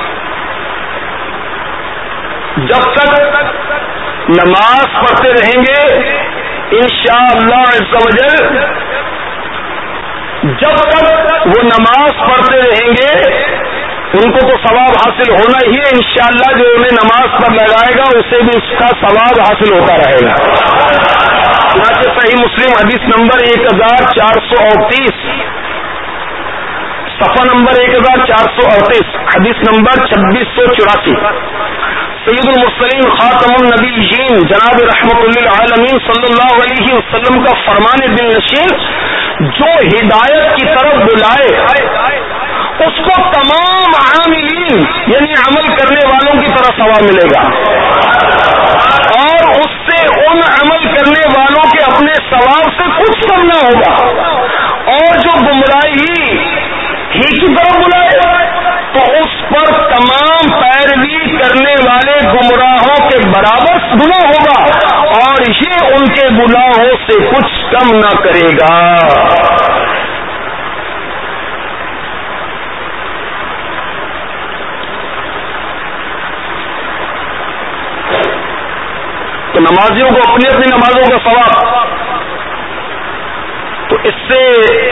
جب تک نماز پڑھتے رہیں گے انشاءاللہ عز و جل, جب تک وہ نماز پڑھتے رہیں گے ان کو تو ثواب حاصل ہونا ہی ہے. انشاءاللہ جو انہیں نماز پر لگائے گا اسے بھی اس کا ثواب حاصل ہوتا رہے گا. چنانچہ صحیح مسلم حدیث نمبر ایک ہزار چار سو اڑتیس, صفحہ نمبر ایک ہزار چار سو اڑتیس, حدیث نمبر چھبیس سو چوراسی, سید المرسلین خاتم النبیین جناب رحمت للعالمین صلی اللہ علیہ وسلم کا فرمان دل نشین جو ہدایت کی طرف بلائے اس کو تمام عاملین یعنی عمل کرنے والوں کی طرح ثواب ملے گا, اور اس سے ان عمل کرنے والوں کے اپنے ثواب سے کچھ کم نہ ہوگا. اور جو گمراہی ہی کی طرف بلائے تو اس پر تمام پیروی کرنے والے گمراہوں کے برابر گناہ ہوگا, اور یہ ان کے گناہوں سے کچھ کم نہ کرے گا. تو نمازیوں کو اپنی اپنی نمازوں کا ثواب, تو اس سے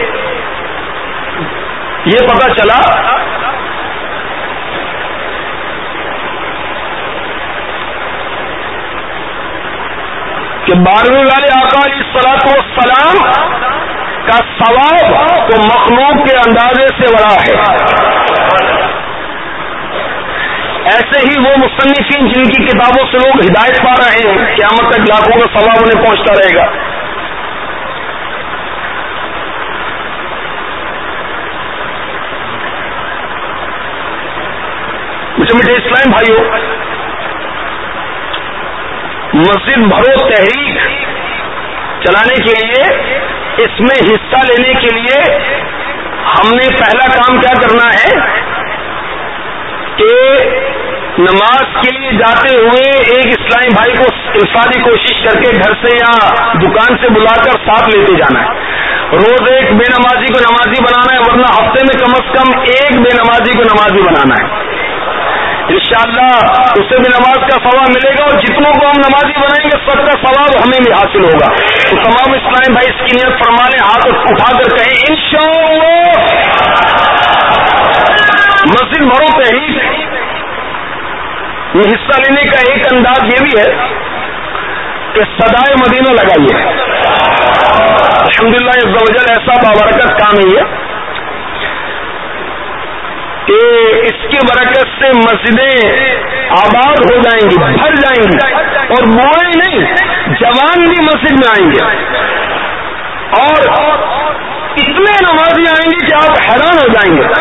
یہ پتہ چلا کہ بارہویں والے آقا علیہ الصلوۃ والسلام کا ثواب تو مخلوق کے اندازے سے بڑا ہے. ایسے ہی وہ مصنفین جن کی کتابوں سے لوگ ہدایت پا رہے ہیں قیامت تک لاکھوں کا ثواب انہیں پہنچتا رہے گا. مجھے میٹھے اسلام بھائیوں, مسجد بھرو تحریک چلانے کے لیے, اس میں حصہ لینے کے لیے ہم نے پہلا کام کیا کرنا ہے کہ نماز کے لیے جاتے ہوئے ایک اسلامی بھائی کو انفرادی کوشش کر کے گھر سے یا دکان سے بلا کر ساتھ لیتے جانا ہے. روز ایک بے نمازی کو نمازی بنانا ہے, ورنہ ہفتے میں کم از کم ایک بے نمازی کو نمازی بنانا ہے. انشاءاللہ اسے بھی نماز کا ثواب ملے گا, اور جتنوں کو ہم نمازی بنائیں گے سب کا ثواب ہمیں بھی حاصل ہوگا. تو تمام اسلامی بھائی اس کی نیت فرما لیں, ہاتھ اٹھا کر کہیں انشاءاللہ. مسجد بھرو تحریک میں حصہ لینے کا ایک انداز یہ بھی ہے کہ صدائے مدینہ لگائیے. الحمدللہ عز و جل ایسا بابرکت کام ہے یہ کہ اس کی برکت سے مسجدیں آباد ہو جائیں گی, بھر جائیں گی, اور بوڑھے نہیں جوان بھی مسجد میں آئیں گے, اور اتنے نمازی آئیں گے کہ آپ حیران ہو جائیں گے.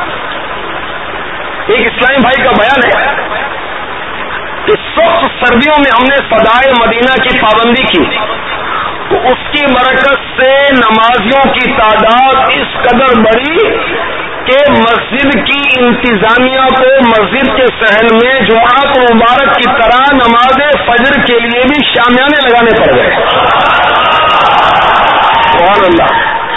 ایک اسلامی بھائی کا بیان ہے کہ سخت سردیوں میں ہم نے فضائے مدینہ کی پابندی کی, تو اس کی برکت سے نمازیوں کی تعداد اس قدر بڑھی کہ مسجد کی انتظامیہ کو مسجد کے صحن میں جمعرات مبارک کی طرح نماز فجر کے لیے بھی شامیانے لگانے پڑ گئے. سبحان اللہ.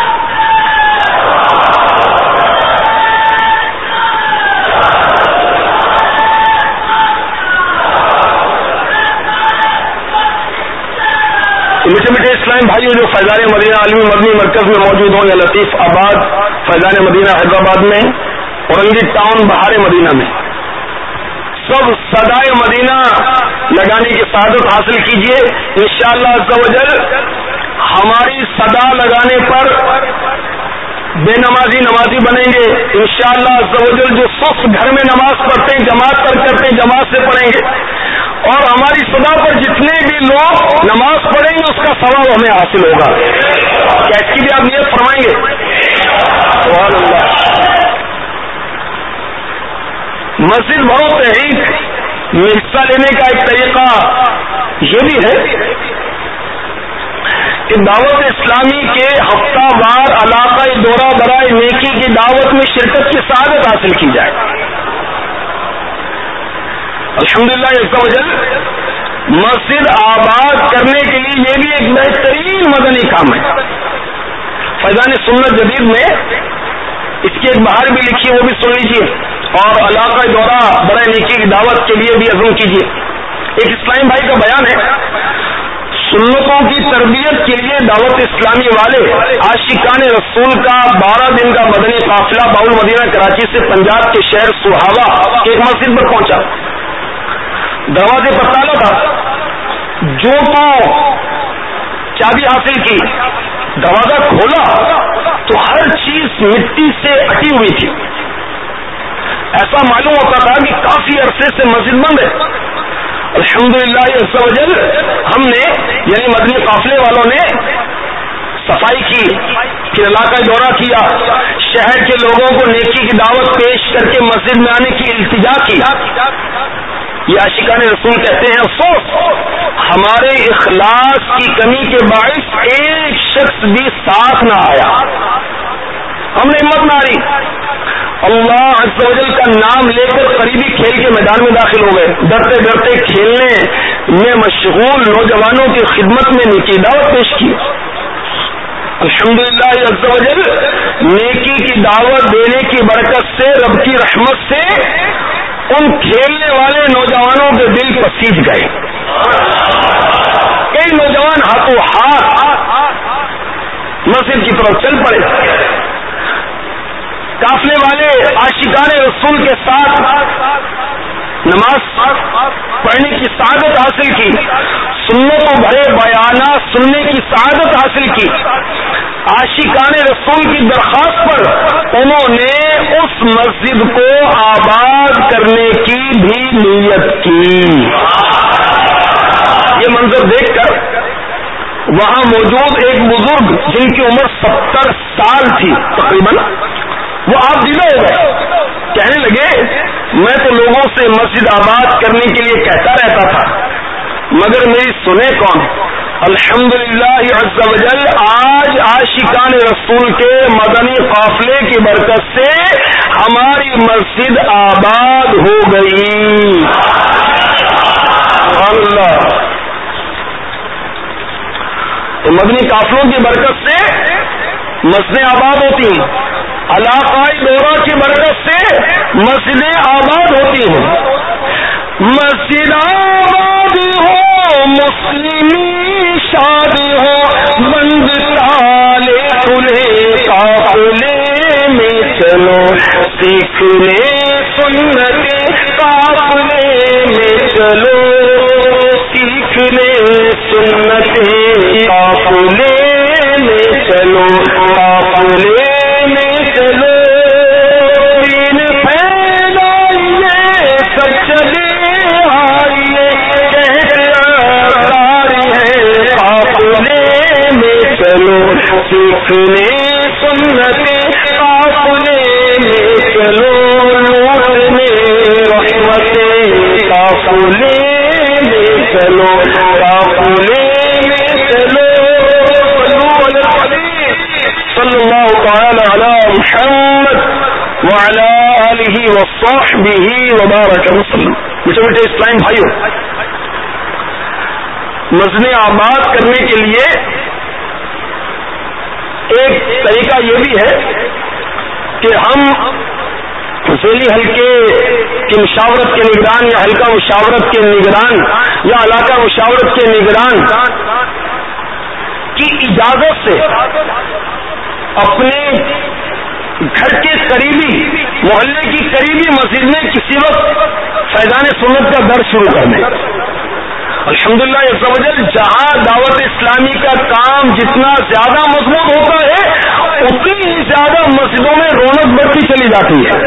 میٹھے میٹھے اسلام بھائیوں جو فیضان مدینہ عالمی مدنی مرکز میں موجود ہوں یا لطیف آباد فیضان مدینہ حیدرآباد میں اورنگی ٹاؤن بہار مدینہ میں سب صدائے مدینہ لگانے کی سعادت حاصل کیجیے. انشاءاللہ عز و جل ہماری صدا لگانے پر بے نمازی نمازی بنیں گے. انشاءاللہ عز و جل جو سست گھر میں نماز پڑھتے ہیں جماعت پر کرتے ہیں جماعت سے پڑھیں گے اور ہماری صدا پر جتنے بھی لوگ نماز پڑھیں گے اس کا ثواب ہمیں حاصل ہوگا. کیا اس کی بھی آپ نیت فرمائیں گے؟ سبحان اللہ. مسجد بھرو تحریک میں حصہ لینے کا ایک طریقہ یہ بھی ہے کہ دعوت اسلامی کے ہفتہ وار علاقائی دورہ برائے نیکی کی دعوت میں شرکت کی سعادت حاصل کی جائے. الحمدللہ عز و جل مسجد آباد کرنے کے لیے یہ بھی ایک بہترین مدنی کام ہے. فیضان سنت جدید میں اس کی ایک بہار بھی لکھی وہ بھی سن لیجیے اور علاقہ دورہ برائے نیکی کی دعوت کے لیے بھی عزم کیجیے. ایک اسلامی بھائی کا بیان ہے سنتوں کی تربیت کے لیے دعوت اسلامی والے عاشقان رسول کا بارہ دن کا مدنی قافلہ باول مدینہ کراچی سے پنجاب کے شہر سہاوا کی ایک مسجد پر پہنچا. دروازے پر تالا تھا. جو تو چابی حاصل کی دروازہ کھولا تو ہر چیز مٹی سے اٹی ہوئی تھی. ایسا معلوم ہوتا تھا کہ کافی عرصے سے مسجد بند ہے. الحمدللہ عز و جل ہم نے یعنی مدنی قافلے والوں نے صفائی کی پھر علاقہ دورہ کیا شہر کے لوگوں کو نیکی کی دعوت پیش کر کے مسجد میں آنے کی التجا کی. یہ عاشقان رسول کہتے ہیں افسوس ہمارے اخلاص کی کمی کے باعث ایک شخص بھی ساتھ نہ آیا. ہم نے ہمت نہ ہاری. اللہ عز و جل کا نام لے کر قریبی کھیل کے میدان میں داخل ہو گئے. ڈرتے ڈرتے کھیلنے میں مشغول نوجوانوں کی خدمت میں نیکی دعوت پیش کی. الحمدللہ عز و جل نیکی کی دعوت دینے کی برکت سے رب کی رحمت سے ان کھیلنے والے نوجوانوں کے دل پسیج گئے. کئی نوجوان ہاتھوں ہاتھ مسجد کی طرف چل پڑے. قافلے والے عاشقان رسول کے ساتھ نماز پڑھنے کی سعادت حاصل کی. سنتوں بھرے بیانات سننے کی سعادت حاصل کی. عاشقان رسول کی درخواست پر انہوں نے اس مسجد کو آباد کرنے کی بھی نیت کی. یہ منظر دیکھ کر وہاں موجود ایک بزرگ جن کی عمر ستر سال تھی تقریباً وہ آپ دیدہ ہو گئے. کہنے لگے میں تو لوگوں سے مسجد آباد کرنے کے لیے کہتا رہتا تھا مگر میری سنے کون. الحمدللہ عز و جل آج عاشقان رسول کے مدنی قافلے کی برکت سے ہماری مسجد آباد ہو گئی. اللہ تو مدنی قافلوں کی برکت سے مسجدیں آباد ہوتی ہیں. علاقائی دورہ کی برکت سے مسجدیں آباد ہوتی ہیں. مسجد آباد ہو مسلمی شادی ہو بند تالے کھلے قافلے میں چلو سیکھنے سنتے قافلے میں چلو سیکھنے سنتے قافلے میں چلو قافلے میں چلو دین پھیلائیے سب چلے آئیے کہتے آساری ہے قافلے میں چلو سیکھنے سنتے قافلے میں چلو لوٹنے رحمتیں قافلے میں چلو قافلے میں چلو وعلى آلہ وصحبہ وبارک وسلم. میٹھے میٹھے اسلام بھائیوں، مسجد آباد کرنے کے لیے ایک طریقہ یہ بھی ہے کہ ہم ذیلی حلقے کی مشاورت کے نگران یا حلقہ مشاورت کے نگران یا علاقہ مشاورت کے نگران کی اجازت سے اپنے گھر کے قریبی محلے کی قریبی مسجد میں کسی وقت فیضان سنت کا درس شروع کر دیں. الحمدللہ عز و جل جہاں دعوت اسلامی کا کام جتنا زیادہ مضبوط ہوتا ہے اتنی ہی زیادہ مسجدوں میں رونق بڑھتی چلی جاتی ہے.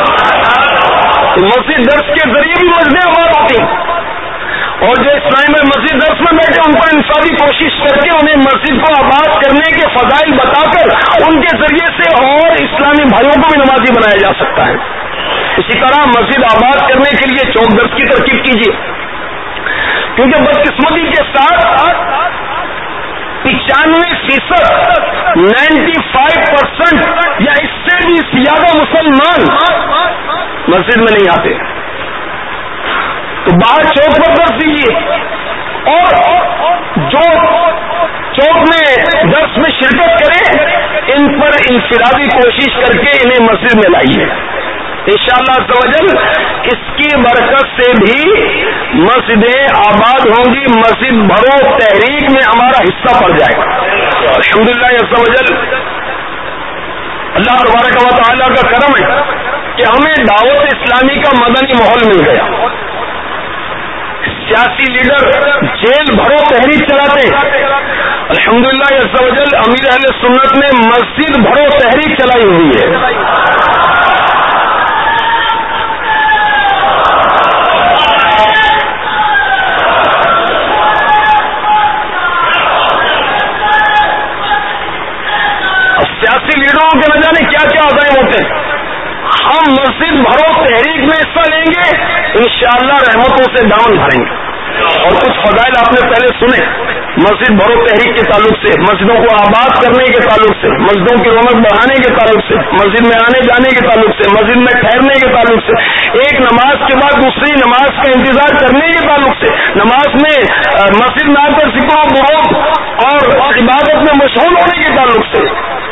مسجد درس کے ذریعے بھی مسجدیں آباد ہوتی ہیں، اور جو اسلام میں مسجد درس میں بیٹھے ان کو انصافی کوشش کر کے انہیں مسجد کو آباد کرنے کے فضائل بتا کر ان کے ذریعے سے اور اسلامی بھائیوں کو بھی نمازی بنایا جا سکتا ہے. اسی طرح مسجد آباد کرنے کے لیے چوک درس کی ترکیب کیجیے، کیونکہ بدقسمتی کے ساتھ پچانوے فیصد نائنٹی فائیو پرسینٹ یا اس سے بھی زیادہ مسلمان مسجد میں نہیں آتے. تو باہر چوک پر درس دیجیے، اور جو چوک میں درس میں شرکت کریں ان پر انفرادی کوشش کر کے انہیں مسجد میں لائیے. انشاءاللہ عز و جل اس کی برکت سے بھی مسجدیں آباد ہوں گی، مسجد بھرو تحریک میں ہمارا حصہ پڑ جائے گا. الحمدللہ عز و جل اللہ تبارک و تعالیٰ کا کرم ہے کہ ہمیں دعوت اسلامی کا مدنی ماحول مل گیا. سیاسی لیڈر جیل بھرو تحریک چلاتے ہیں، الحمدللہ عز و جل امیر اہل سنت نے مسجد بھرو تحریک چلائی ہوئی ہے. سیاسی لیڈروں کے نہ جانے کیا کیا عزائم ہوتے ہیں. ہم مسجد بھرو تحریک میں حصہ لیں گے، انشاءاللہ رحمتوں سے دامن بھریں گے. اور کچھ فضائل آپ نے پہلے سنے مسجد بھرو تحریک کے تعلق سے، مسجدوں کو آباد کرنے کے تعلق سے، مسجدوں کی رونق بڑھانے کے تعلق سے، مسجد میں آنے جانے کے تعلق سے، مسجد میں ٹھہرنے کے تعلق سے، ایک نماز کے بعد دوسری نماز کا انتظار کرنے کے تعلق سے، نماز میں مسجد میں آ کر ذکر و برود اور عبادت میں مشغول ہونے کے تعلق سے.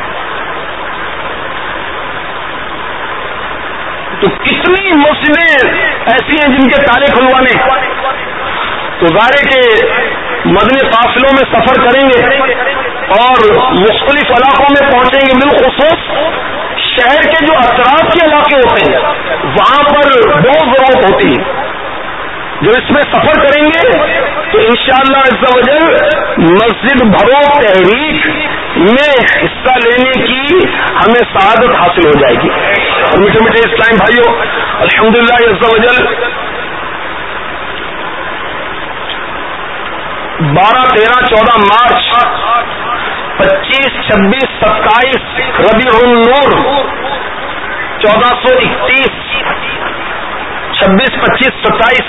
تو کتنی مسجدیں ایسی ہیں جن کے تالے کھلوانے. تو ظاہر ہے کہ مدنی قافلوں میں سفر کریں گے اور مختلف علاقوں میں پہنچیں گے، بالخصوص شہر کے جو اطراف کے علاقے ہوتے ہیں وہاں پر بہت ضرورت ہوتی ہے. جو اس میں سفر کریں گے تو انشاءاللہ عز و جل مسجد بھرو تحریک میں حصہ لینے کی ہمیں سعادت حاصل ہو جائے گی. میٹھے میٹھے اسلام بھائیوں، الحمدللہ عز و جل بارہ تیرہ چودہ مارچ پچیس چھبیس ستائیس ربیع النور چودہ سو اکتیس چھبیس پچیس ستائیس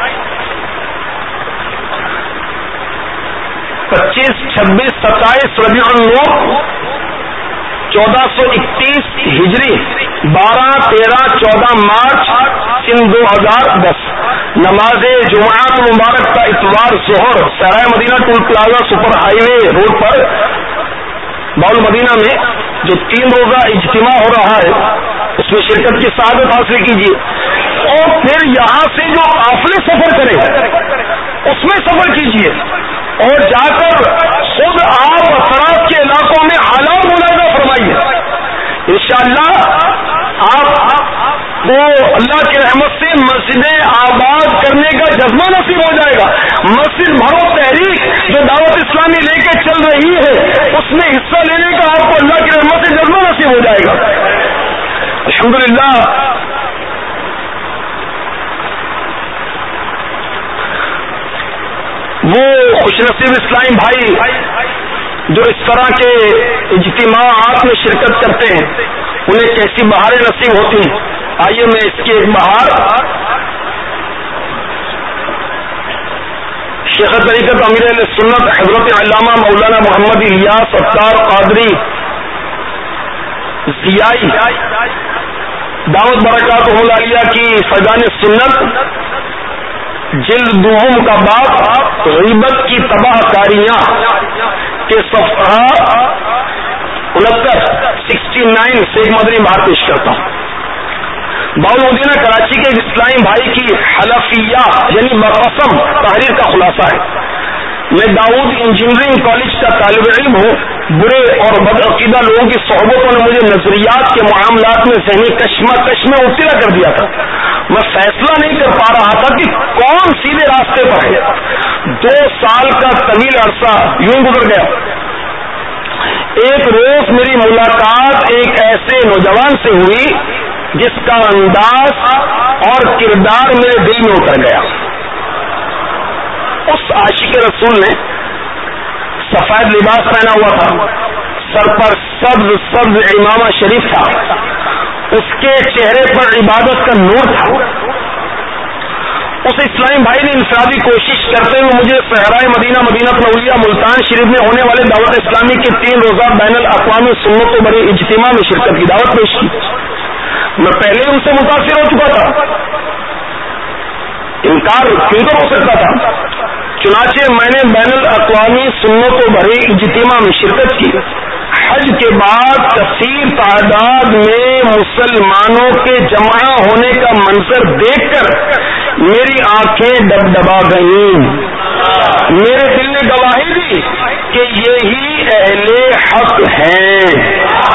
پچیس چھبیس ستائیس ربیع النور چودہ سو اکتیس ہجری، بارہ تیرہ چودہ مارچ سن دو ہزار دس. نماز جمعہ مبارک کا اتوار ظہر سرائے مدینہ toll plaza super highway road پر باول مدینہ میں جو تین روزہ اجتماع ہو رہا ہے اس میں شرکت کی سعادت حاصل کیجیے. اور پھر یہاں سے جو قافلے سفر کریں اس میں سفر کیجیے اور جا کر خود آپ اطراف کے علاقوں میں حالات ملاحظہ فرمائیے. انشاءاللہ آپ کو اللہ کی رحمت سے مسجدیں آباد کرنے کا جذبہ نصیب ہو جائے گا. مسجد بھرو تحریک جو دعوت اسلامی لے کے چل رہی ہے اس میں حصہ لینے کا آپ کو اللہ کی رحمت سے جذبہ نصیب ہو جائے گا. الحمدللہ وہ خوش نصیب اسلامی بھائی جو اس طرح کے اجتماعات میں شرکت کرتے ہیں انہیں کیسی بہاریں نصیب ہوتی ہیں. آئیے میں اس کی ایک بہار شیخ طریقت امیر اہل سنت حضرت علامہ مولانا محمد الیاس ستار قادری ضیائی دعوت برکاتہ العالیہ کی فیضان سنت جلد دوم کا باب غیبت کی تباہ کاریاں کے صفحہ انہتر سکسٹی نائن سے ایک مدنی بات پیش کرتا ہوں. باول مدینہ کراچی کے اسلامی بھائی کی حلفیہ یعنی بقسم تحریر کا خلاصہ ہے. میں داؤد انجینئرنگ کالج کا طالب علم ہوں. برے اور بدعقیدہ لوگوں کی صحبتوں نے مجھے نظریات کے معاملات میں ذہنی کشمکش میں مبتلا کر دیا تھا. میں فیصلہ نہیں کر پا رہا تھا کہ کون سیدھے راستے پر ہے. دو سال کا طویل عرصہ یوں گزر گیا. ایک روز میری ملاقات ایک ایسے نوجوان سے ہوئی جس کا انداز اور کردار میرے دل میں اتر گیا. اس عاشق رسول نے سفید لباس پہنا ہوا تھا, سر پر سبز سبز امامہ شریف تھا, اس کے چہرے پر عبادت کا نور تھا. اس اسلامی بھائی نے انفرادی کوشش کرتے ہوئے مجھے صحرائے مدینہ مدینہ الاولیاء ملتان شریف میں ہونے والے دعوت اسلامی کے تین روزہ بین الاقوامی سنت و بڑے اجتماع میں شرکت کی دعوت پیش کی. میں پہلے ان سے متاثر ہو چکا تھا, انکار کیوں تو ہو سکتا تھا. چنانچہ میں نے بین الاقوامی سنت و بڑے اجتماع میں شرکت کی. حج کے بعد کثیر تعداد میں مسلمانوں کے جمع ہونے کا منظر دیکھ کر میری آنکھیں ڈبڈبا گئیں. میرے دل نے گواہی دی کہ یہی اہل حق ہیں.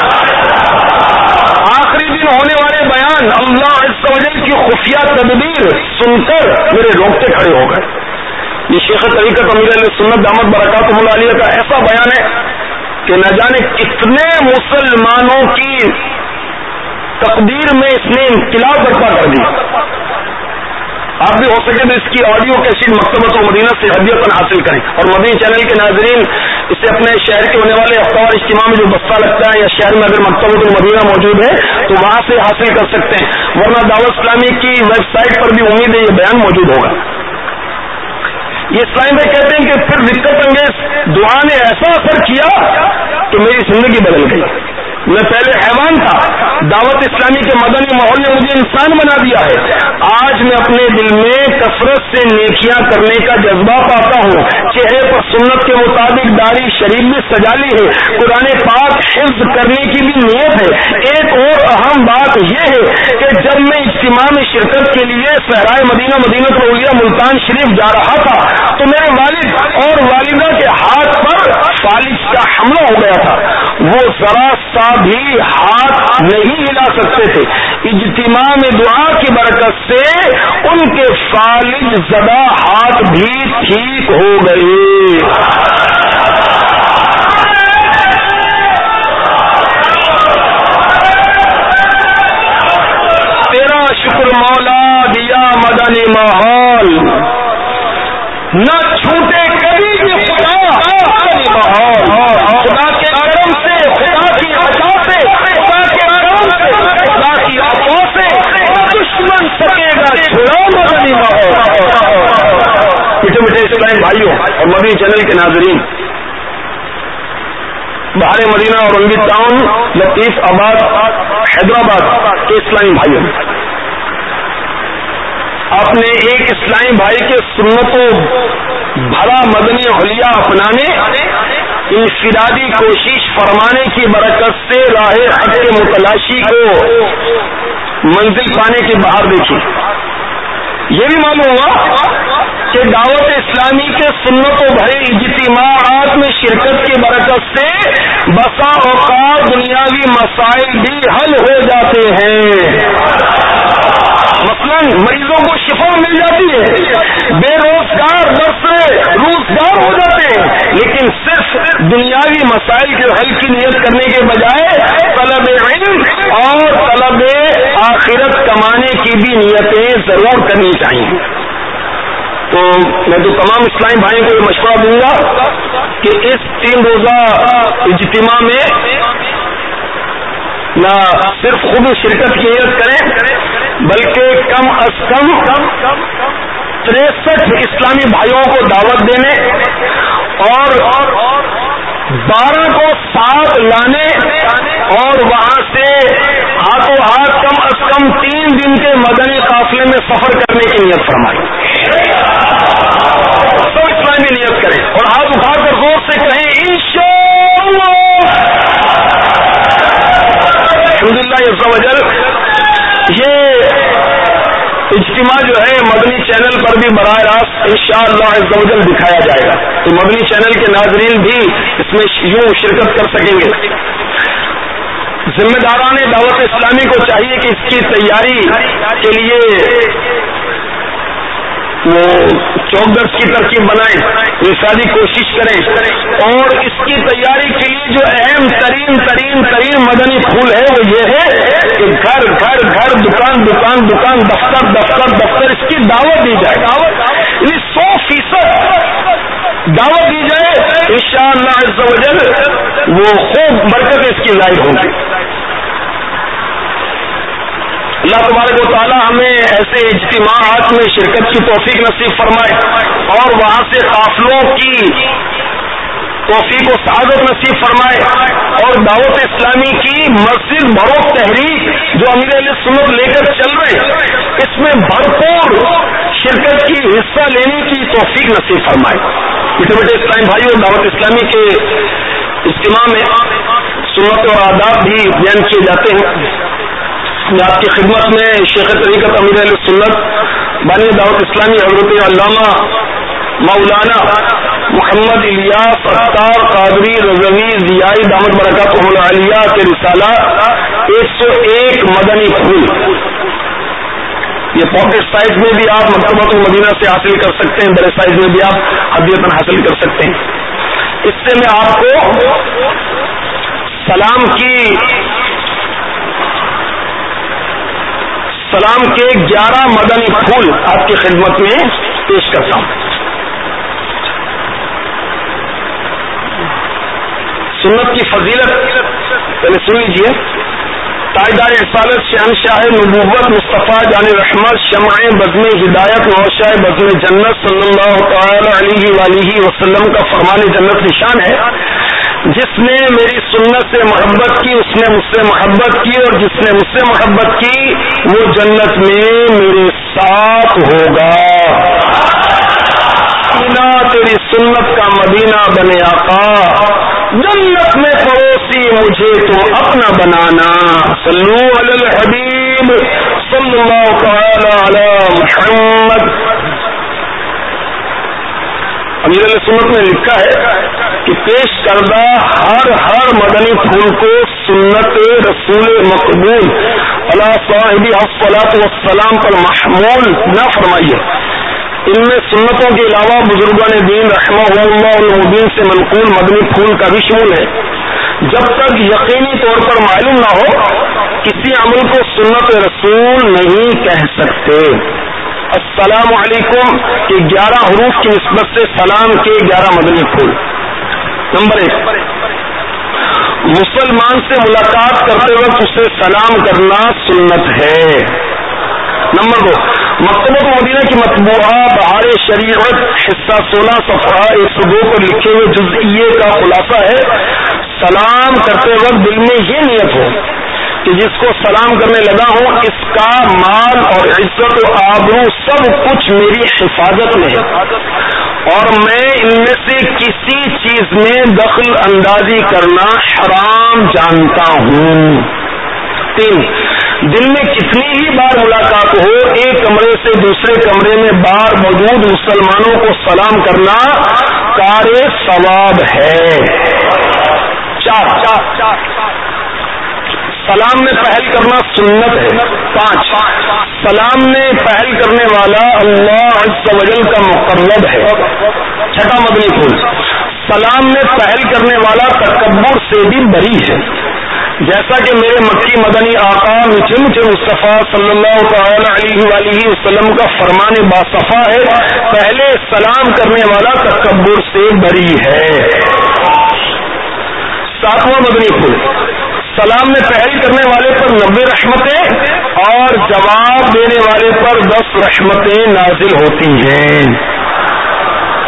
آخری دن ہونے والے بیان اللہ عز و جل کی خفیہ تدبیر سن کر میرے روکتے کھڑے ہو گئے. یہ شیخ طریقت امیر علیہ سنت دامت برکاتہ العالیہ کا ایسا بیان ہے کہ نہ جانے کتنے مسلمانوں کی تقدیر میں اس نے انقلاب برپا کر دی. آپ بھی ہو سکے تو اس کی آڈیو کیسٹ مکتبۃ المدینہ سے ہدیۃً حاصل کریں, اور مدنی چینل کے ناظرین اسے اپنے شہر کے ہونے والے ہفتہ وار اجتماع میں جو بستہ لگتا ہے یا شہر میں اگر مکتبۃ المدینہ موجود ہے تو وہاں سے حاصل کر سکتے ہیں, ورنہ دعوت اسلامی کی ویب سائٹ پر بھی امید ہے یہ بیان موجود ہوگا. یہ اسلام بھائی کہتے ہیں کہ پھر دقت انگیز دعا نے ایسا اثر کیا کہ میری زندگی بدل گئی. میں پہلے حیوان تھا, دعوت اسلامی کے مدنی ماحول نے مجھے انسان بنا دیا ہے. آج میں اپنے دل میں کثرت سے نیکیاں کرنے کا جذبہ پاتا ہوں. چہرے پر سنت کے مطابق داڑھی شریف بھی سجا لی ہے, قرآن پاک حفظ کرنے کی بھی نیت ہے. ایک اور اہم بات یہ ہے کہ جب میں اجتماع میں شرکت کے لیے صحرائے مدینہ مدینہ الاولیاء ملتان شریف جا رہا تھا تو میرے والد اور والدہ کے ہاتھ پر فالج کا حملہ ہو گیا تھا. وہ ذرا سا بھی ہاتھ نہیں ہلا سکتے تھے. اجتماع میں دعا کی برکت سے ان کے فالج زدہ ہاتھ بھی ٹھیک ہو گئے. تیرا شکر مولا دیا مدنی ماحول, نہ چھوٹے کبھی بھی خدا مدنی ماحول. خدا کے کرم سے, خدا کی عطا سے, خدا کے کرم سے, خدا کی عطا سے دشمن سکے گا چھڑا مدنی ماحول. میٹھے میٹھے اسلام بھائیوں اور مدنی چینل کے ناظرین, بہار مدینہ اور رنگی ٹاؤن لطیف آباد حیدرآباد کے اسلامی بھائیوں, آپ نے ایک اسلامی بھائی کے سنت و بھلا مدنی حلیہ اپنانے, انفرادی کوشش فرمانے کی برکت سے راہ حق کے متلاشی کو منزل پانے کی بہار دیکھی. یہ بھی معلوم ہوا کہ دعوت اسلامی کے سنت و بھرے اجتماعات میں شرکت کی برکت سے بسا اوقات دنیاوی مسائل بھی حل ہو جاتے ہیں. مثلاً مریضوں کو شفا مل جاتی ہے, بے روزگار بس روزگار ہو جاتے ہیں, لیکن صرف دنیاوی مسائل کے حل کی نیت کرنے کے بجائے طلب علم اور طلب آخرت کمانے کی بھی نیتیں ضرور کرنی چاہیے. تو میں تو تمام اسلامی بھائیوں کو یہ مشورہ دوں گا کہ اس تین روزہ اجتماع میں نہ صرف خود شرکت کی نیت کریں بلکہ کم از کم تریسٹھ اسلامی بھائیوں کو دعوت دینے اور بارہ کو ساتھ لانے اور وہاں سے ہاتھوں ہاتھ کم از کم تم تین دن کے مدنی قافلے میں سفر کرنے کی نیت فرمائی. سب اسلامی نیت کریں اور ہاتھ اٹھا کر زور سے کہیں انشاءاللہ. الحمدللہ عز وجل یہ اجتماع جو ہے مدنی چینل پر بھی براہ راست انشاءاللہ عز وجل دکھایا جائے گا تو مدنی چینل کے ناظرین بھی اس میں یوں شرکت کر سکیں گے. ذمہ داران دعوت اسلامی کو چاہیے کہ اس کی تیاری کے لیے وہ چوک درس کی ترکیب بنائیں, انفرادی کوشش کریں, اور اس کی تیاری کے لیے جو اہم ترین ترین ترین مدنی پھول ہے وہ یہ ہے کہ گھر گھر گھر دکان دکان دکان دفتر دفتر دفتر اس کی دعوت دی جائے. یعنی سو فیصد دعوت دی جائے انشاءاللہ عز وجل وہ خوب برکت اس کی ظاہر ہوگی. اللہ تبارک و تعالی ہمیں ایسے اجتماعات میں شرکت کی توفیق نصیب فرمائے اور وہاں سے قافلوں کی توفیق و سعادت نصیب فرمائے, اور دعوت اسلامی کی مسجد بھرو تحریک جو امیر اہل سنت لے کر چل رہے اس میں بھرپور شرکت کی حصہ لینے کی توفیق نصیب فرمائے. میٹھے میٹھے اسلام بھائی اور دعوت اسلامی کے اجتماع میں سنت اور آداب بھی بیان کیے جاتے ہیں. میں آپ کی خدمت میں شیخ طریقت امیر اہل سنت بانی دعوت اسلامی حضرت علامہ مولانا محمد الیاس اتار قادری رضوی ضیائی دامت برکاتہ العالیہ کے رسالہ ایک سو ایک مدنی پھول, یہ پاکٹ سائز میں بھی آپ مکتبۃ المدینہ سے حاصل کر سکتے ہیں, بڑے سائز میں بھی آپ ہدیۃً حاصل کر سکتے ہیں. اس سے میں آپ کو سلام کی سلام کے گیارہ مدنی پھول آپ کی خدمت میں پیش کرتا ہوں. سنت کی فضیلت پہلے سن لیجیے. تاجدار رسالت شہنشاہ نبوت مصطفیٰ جان رحمت شمع بزم ہدایت نوشہ بزم جنت صلی اللہ تعالی علیہ وآلہ وسلم کا فرمان جنت نشان ہے, جس نے میری سنت سے محبت کی اس نے مجھ سے محبت کی, اور جس نے مجھ سے محبت کی وہ جنت میں میرے ساتھ ہوگا. تیری سنت کا مدینہ بنے آقا, جنت میں پڑوسی مجھے تم اپنا بنانا. صلو علی الحبیب صلی اللہ تعالی علی محمد. امیر علیہ سنت نے لکھا ہے کہ پیش کردہ ہر ہر مدنی پھول کو سنت رسول مقبول علی صاحب الصلاۃ والسلام پر محمول نہ فرمائیے. ان میں سنتوں کے علاوہ بزرگان دین رحمہ اللہ المبین سے منقول مدنی پھول کا بھی شمول ہے. جب تک یقینی طور پر معلوم نہ ہو کسی عمل کو سنت رسول نہیں کہہ سکتے. السلام علیکم کے گیارہ حروف کی نسبت سے سلام کے گیارہ مدنی پھول. نمبر ایک, مسلمان سے ملاقات کرتے وقت اسے سلام کرنا سنت ہے. نمبر دو, مکتبۃ المدینہ کی مطبوعہ بہار شریعت حصہ سولہ صفحہ ایک سو دو پر لکھے ہوئے جزئیے کا خلاصہ ہے, سلام کرتے وقت دل میں یہ نیت ہو کہ جس کو سلام کرنے لگا ہوں اس کا مال اور عزت و آبرو سب کچھ میری حفاظت میں ہے, اور میں ان میں سے کسی چیز میں دخل اندازی کرنا حرام جانتا ہوں. تین, دن میں کتنی ہی بار ملاقات ہو ایک کمرے سے دوسرے کمرے میں بار موجود مسلمانوں کو سلام کرنا کار ثواب ہے. چار, سلام میں پہل کرنا سنت ہے. پانچ, سلام میں پہل کرنے والا اللہ عز و جل کا مقرب ہے. چھٹا مدنی پھول, سلام میں پہل کرنے والا تکبر سے بھی بری ہے. جیسا کہ میرے مکی مدنی آقا میٹھے میٹھے مصطفیٰ صلی اللہ تعالی علیہ وآلہ وسلم کا فرمان باصفا ہے, پہلے سلام کرنے والا تکبر سے بری ہے. ساتواں مدنی پھول, سلام میں پہل کرنے والے پر نبے رحمتیں اور جواب دینے والے پر دس رحمتیں نازل ہوتی ہیں.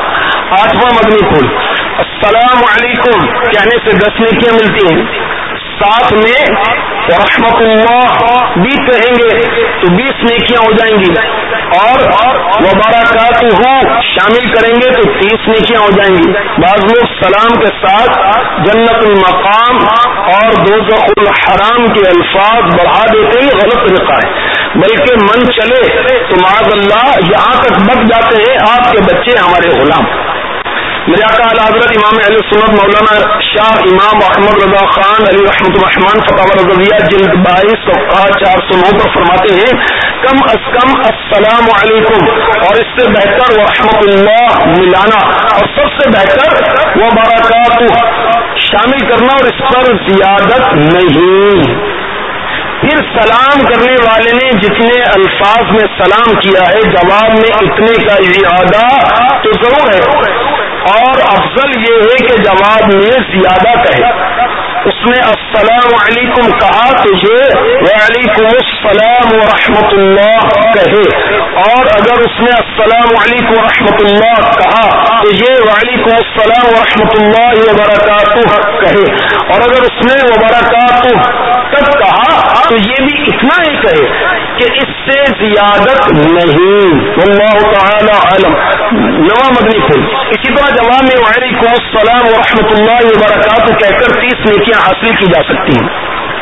آٹھواں مدنی پھول, السلام علیکم کہنے سے دس نیکیاں ملتی ہیں. ساتھ میں رحمت اللہ بھی کہیں گے تو بیس نیکیاں ہو جائیں گی، اور وبرکاتہ شامل کریں گے تو تیس نیکیاں ہو جائیں گی۔ بعض لوگ سلام کے ساتھ جنت المقام اور دوزخ الحرام کے الفاظ بڑھا دیتے ہیں، غلط طریقہ ہے، بلکہ من چلے تو معاذ اللہ یہاں تک بک جاتے ہیں آپ کے بچے ہمارے غلام۔ میرے آقا اعلی حضرت امام اہل سنت مولانا شاہ امام احمد رضا خان علی رحمۃ الرحمان فتاوی رضویہ جلد بائیس صفحہ چار سو نو پر فرماتے ہیں کم از کم السلام علیکم اور اس سے بہتر ورحمۃ اللہ ملانا، اور سب سے بہتر وبرکاتہ شامل کرنا، اور اس پر زیادت نہیں۔ پھر سلام کرنے والے نے جتنے الفاظ میں سلام کیا ہے جواب میں اتنے کا اعادہ تو ضرور ہے، اور افضل یہ ہے کہ جواب میں زیادہ کہے۔ اس نے السلام علیکم کہا تو یہ وعلیکم السلام ورحمۃ اللہ کہے، اور اگر اس نے السلام علیکم ورحمۃ اللہ کہا تو یہ وعلیکم السلام ورحمۃ اللہ وبرکاتہ کہے، اور اگر اس نے وبرکاتہ تک کہا تو یہ بھی اتنا ہی کہے کہ اس سے زیادت نہیں۔ واللہ تعالی عالم۔ نواں مدنی پھول اسی طرح جواب میں وعلیکم السلام ورحمۃ اللہ وبرکاتہ کہہ کر تیس نیکیاں حاصل کی جا سکتی ہیں۔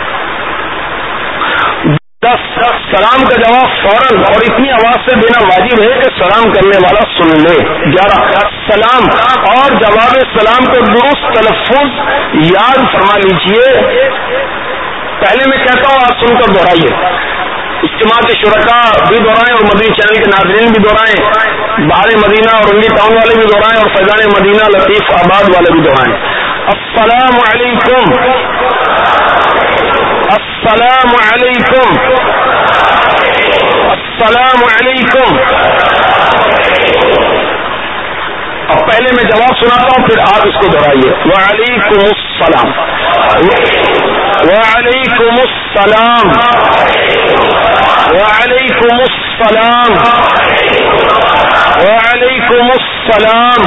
دس سلام کا جواب فوراً اور اتنی آواز سے دینا واجب ہے کہ سلام کرنے والا سن لے۔ گیارہ سلام اور جواب سلام کو درست تلفظ یاد فرما لیجئے۔ پہلے میں کہتا ہوں آپ سن کر دہرائیے، اجتماع کے شرکاء بھی دہرائیں اور مدنی چینل کے ناظرین بھی دہرائیں، باہر مدینہ اور رنگی ٹاؤن والے بھی دہرائیں اور فیضان مدینہ لطیف آباد والے بھی دہرائیں۔ السلام علیکم، السلام علیکم، السلام علیکم۔ اب پہلے میں جواب سناتا ہوں پھر آپ اس کو دہرائیے۔ وعلیکم السلام، وعلیکم السلام، وعلیکم السلام، وعلیکم السلام۔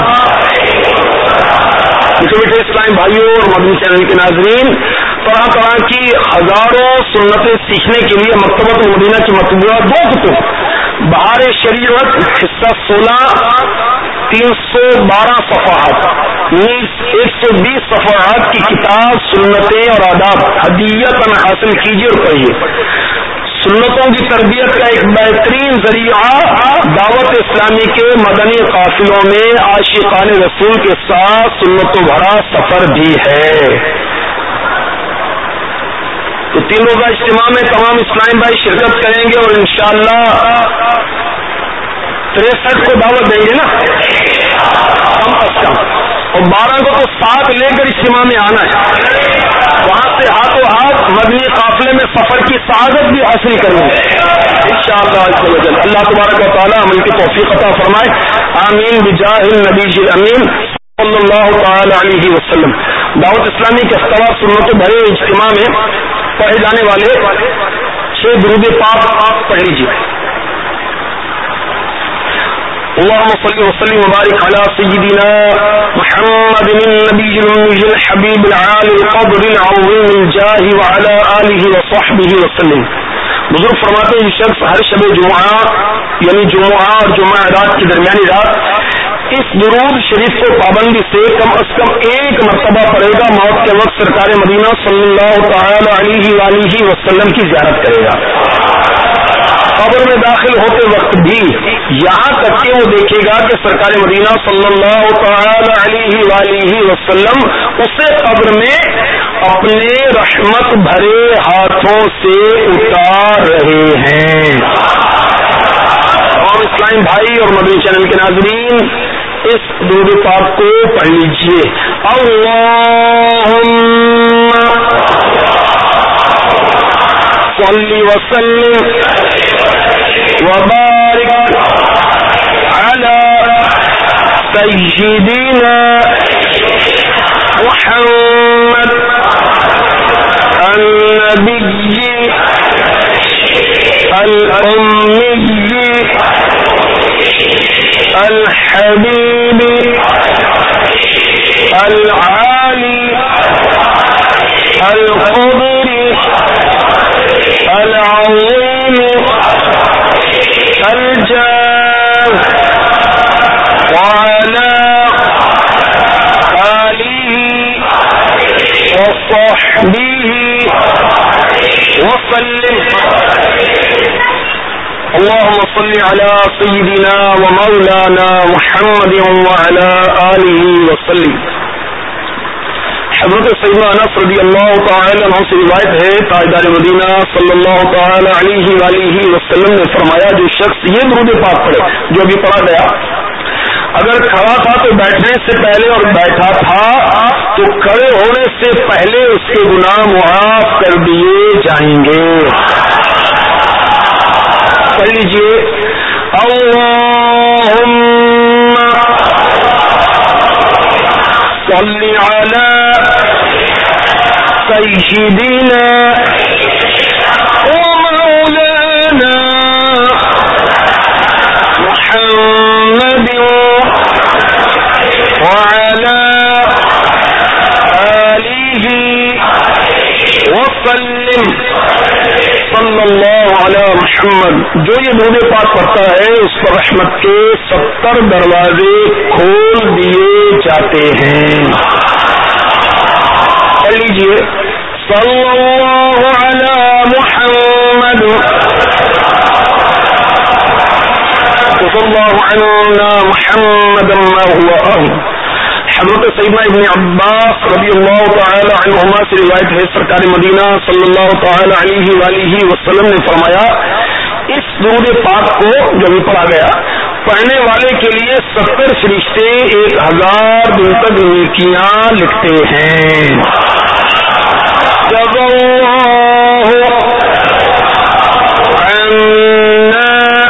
میٹھے میٹھے اسلام بھائیوں اور مدنی چینل کے ناظرین، طرح طرح کی ہزاروں سنتیں سیکھنے کے لیے مکتبۃ المدینہ کی مطبوعہ دو کتب، بہار شریعت حصہ سولہ تین سو بارہ صفحات نیز ایک سو بیس صفحات کی کتاب سنتیں اور آداب ہدیۃً حاصل کیجیے اور پڑھیے۔ سنتوں کی تربیت کا ایک بہترین ذریعہ دعوت اسلامی کے مدنی قافلوں میں عاشقان رسول کے ساتھ سنتوں بھرا سفر بھی ہے۔ تو تین روزہ اجتماع میں تمام اسلام بھائی شرکت کریں گے اور انشاءاللہ تریسٹھ کو دعوت دیں گے نا کم از کم، اور بارہ کو تو ساتھ لے کر اجتماع میں آنا ہے، وہاں سے ہاتھوں ہاتھ مدنی قافلے میں سفر کی سعادت بھی حاصل کریں گے انشاءاللہ عز و جل۔ اللہ تبارک و تعالی عمل کی توفیق عطا فرمائے، آمین بجاہ النبی الامین صلی اللہ تعالی علیہ وسلم۔ دعوت اسلامی کے اختبار سنتوں بھرے اجتماع میں پڑھے جانے والے چھ درود پاک پڑھ لیجیے۔ اللهم صل وسلم وبارك على سيدنا محمد النبي الأمي الحبيب العالي القدر العظيم الجاه وعلى آله وصحبه وسلم۔ بزرگ فرماتے ہیں شخص ہر شب جمعہ یعنی جمعہ اور جمعہ رات کی درمیانی رات اس درود شریف کو پابندی سے کم از کم ایک مرتبہ پڑھے گا، موت کے وقت سرکار مدینہ صلی اللہ تعالی علیہ وآلہ وسلم کی زیارت کرے گا۔ قبر میں داخل ہوتے وقت بھی یہاں تک کہ وہ دیکھے گا کہ سرکار مدینہ صلی اللہ تعالی علیہ وآلہ وسلم اسے قبر میں اپنے رحمت بھرے ہاتھوں سے اتار رہے ہیں۔ تمام اسلام بھائی اور مدنی چینل کے ناظرین اس درود پاک کو پڑھ لیجیے۔ اللہم صلی وسلم وبارک علی سیدنا محمد النبی الأمی الحبیب العالی القدر وصحبه وسلم. اللهم صل على سيدنا ومولانا محمد وعلى آله وسلم. حضرت سیدنا انس رضی اللہ تعالی عنہ سے روایت ہے تاجدار مدینہ صلی اللہ تعالی علیہ وآلہ وسلم نے فرمایا جو شخص یہ درود پاک پڑھے جو ابھی پڑھا گیا، اگر کھڑا تھا تو بیٹھنے سے پہلے اور بیٹھا تھا تو کھڑے ہونے سے پہلے اس کے گناہ معاف کر دیے جائیں گے. پڑھ لیجیے اللہم صل علی سیدنا ومولانا محمد وعلى آلہ وسلم صلی اللہ علی محمد. جو یہ درود پاک پڑھتا ہے اس پر رحمت کے ستر دروازے کھول دیے جاتے ہیں. پڑھ لیجیے صلی اللہ علی محمد صلی اللہ عنا محمد ما هو اہل. حضرت سیدنا ابن عباس رضی اللہ تعالی عنہما سے روایت ہے سرکار مدینہ صلی اللہ تعالی علیہ وآلہ وسلم نے فرمایا اس درود پاک کو جو بھی پڑھا گیا پڑھنے والے کے لیے ستر فرشتے ایک ہزار دن تک نیکیاں لکھتے ہیں. جب اللہ عنا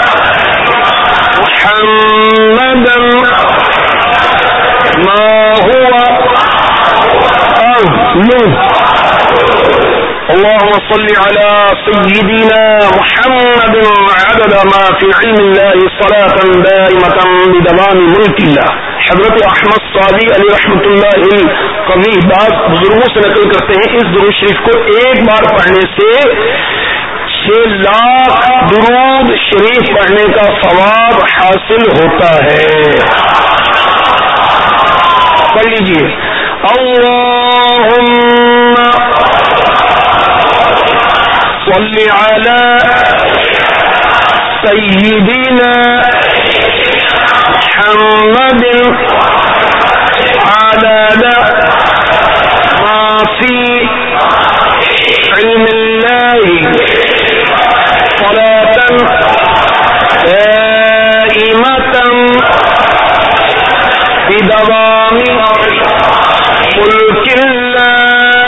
محمد ما هو أهل. اللهم صل على سيدنا محمد عدد ما في علم الله صلاة دائمة بدوام ملك الله. حضرت احمد صادق علی رحمۃ اللہ القوی بعض بزرگوں سے نقل کرتے ہیں اس درود شریف کو ایک بار پڑھنے سے چھ لاکھ درود شریف پڑھنے کا ثواب حاصل ہوتا ہے. پڑھ لیجیے اللہم صل علی سیدنا محمد عدد ما فی علم اللہ صلاة دائمة بدوام ملک اللہ.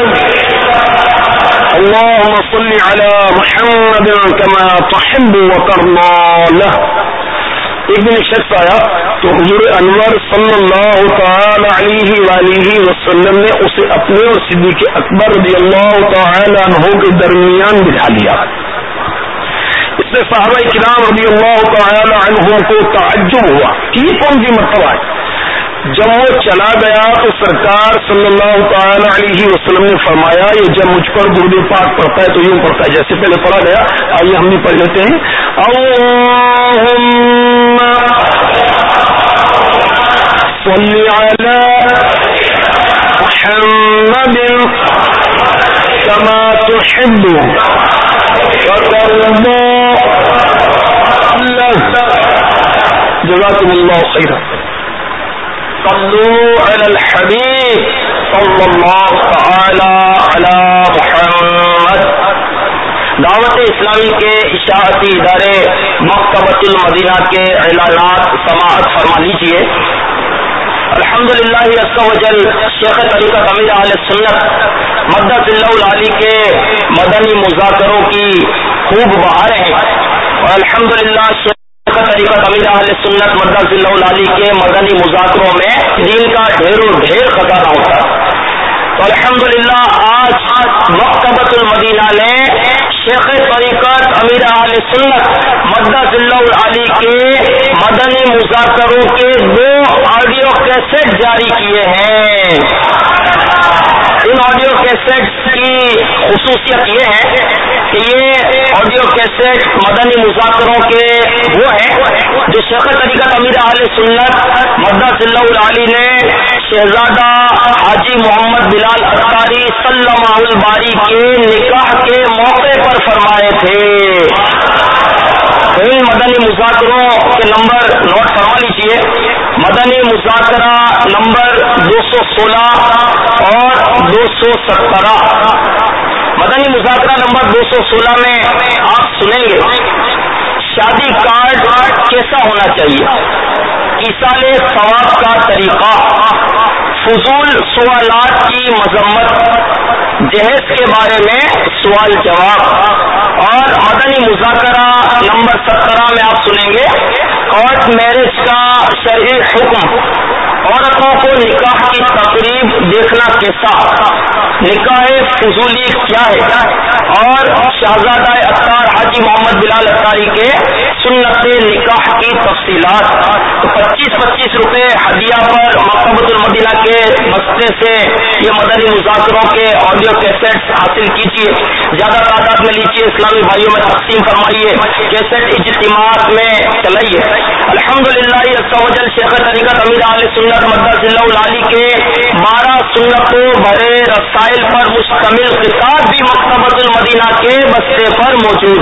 اللهم صل على محمد كما تحب وترضى له. ایک دن شخص آیا تو حضور انور صلی اللہ تعالی علیہ وآلہ وسلم نے اسے اپنے اور صدیق اکبر رضی اللہ تعالی عنہ کے درمیان بٹھا لیا. اس سے صحابہ کرام رضی اللہ تعالی عنہم کو تعجب ہوا کہ یہ کون سی مرتبہ ہے. جب وہ چلا گیا تو سرکار صلی اللہ تعالی علیہ وسلم نے فرمایا یہ جب مجھ پر درود پاک پڑھتا ہے تو یوں پڑھتا ہے جیسے پہلے پڑھا گیا. آئیے ہم بھی پڑھ لیتے ہیں اللہم صل علی محمد کما تحب وترضى له. جزاکم اللہ خیرا. صلوا علی الحبیب صلی اللہ تعالی علی محمد. دعوت اسلامی کے اشاعتی ادارے مکتبۃ المدینہ کے اعلانات سماعت فرما لیجیے. الحمدللہ عز و جل شیخ طریقت امیر اہل سنت مدد اللہ العالی کے مدنی مذاکروں کی خوب بہاریں ہیں اور الحمدللہ شیخ طریقت امیر اہل سنت مدد اللہ العالی کے مدنی مذاکروں میں دین کا ڈھیر و ڈھیر خزانہ ہوتا ہے. تو الحمدللہ آج مکتبۃ المدینہ نے شیخ طریقت امیر اہل سنت مدد اللہ العالی کے مدنی مذاکروں کے دو آڈیو کیسٹ جاری کیے ہیں. ان آڈیو کیسٹ کی خصوصیت یہ ہے کہ یہ آڈیو کیسٹ कैसेट मदनी मुज़ाकरों के वो हैं जो शेख तरीक़त अमीर अहले सुन्नत मद्दसिल्लाहुल आली ने शहजादा हाजी मोहम्मद बिलाल अत्तारी सल्लल्लाहुल बारी के निकाह के मौके पर फरमाए थे। इन मदनी मुज़ाकरों के नंबर नोट फरमा लीजिए। मदनी मुज़ाकरा नंबर दो सौ सोलह और दो सौ सत्रह। मदनी मुज़ाकरा नंबर दो सौ सोलह में आप सुनेंगे शादी कार्ड कैसा होना चाहिए, ईसाले सवाब का तरीका, फजूल सवालात की मजम्मत, जहेज के बारे में सवाल जवाब। और मदनी मुज़ाकरा नंबर सत्रह में आप सुनेंगे कोर्ट मैरिज का शरई हुक्म, औरतों को निकाह की तकरीब देखना कैसा, निकाह फजूली क्या है, और शहजादा अत्तार हाजी मोहम्मद बिलाल अत्तारी के सुन्नत निकाह की तफसीलात। तो पच्चीस पच्चीस रुपए हदिया पर मकतबतुल मदीना के बस्ते से ये मदनी मुज़ाकरों के ऑडियो कैसेट हासिल कीजिए, ज्यादा तादाद में लीजिए, इस्लामी भाइयों में तकसीम फरमाइए, कैसेट इज्तिमात में चलाइए। अल्हम्दुलिल्लाह अज़्ज़वजल शेख तरीक़त अमीर अहले सुन्नत मद्दसिल्लाहुल आली के बारह सुन्नतों भरे रसाइल पर मुश्तमिल किताब भी मकतबतुल मदीना के बस्ते पर मौजूद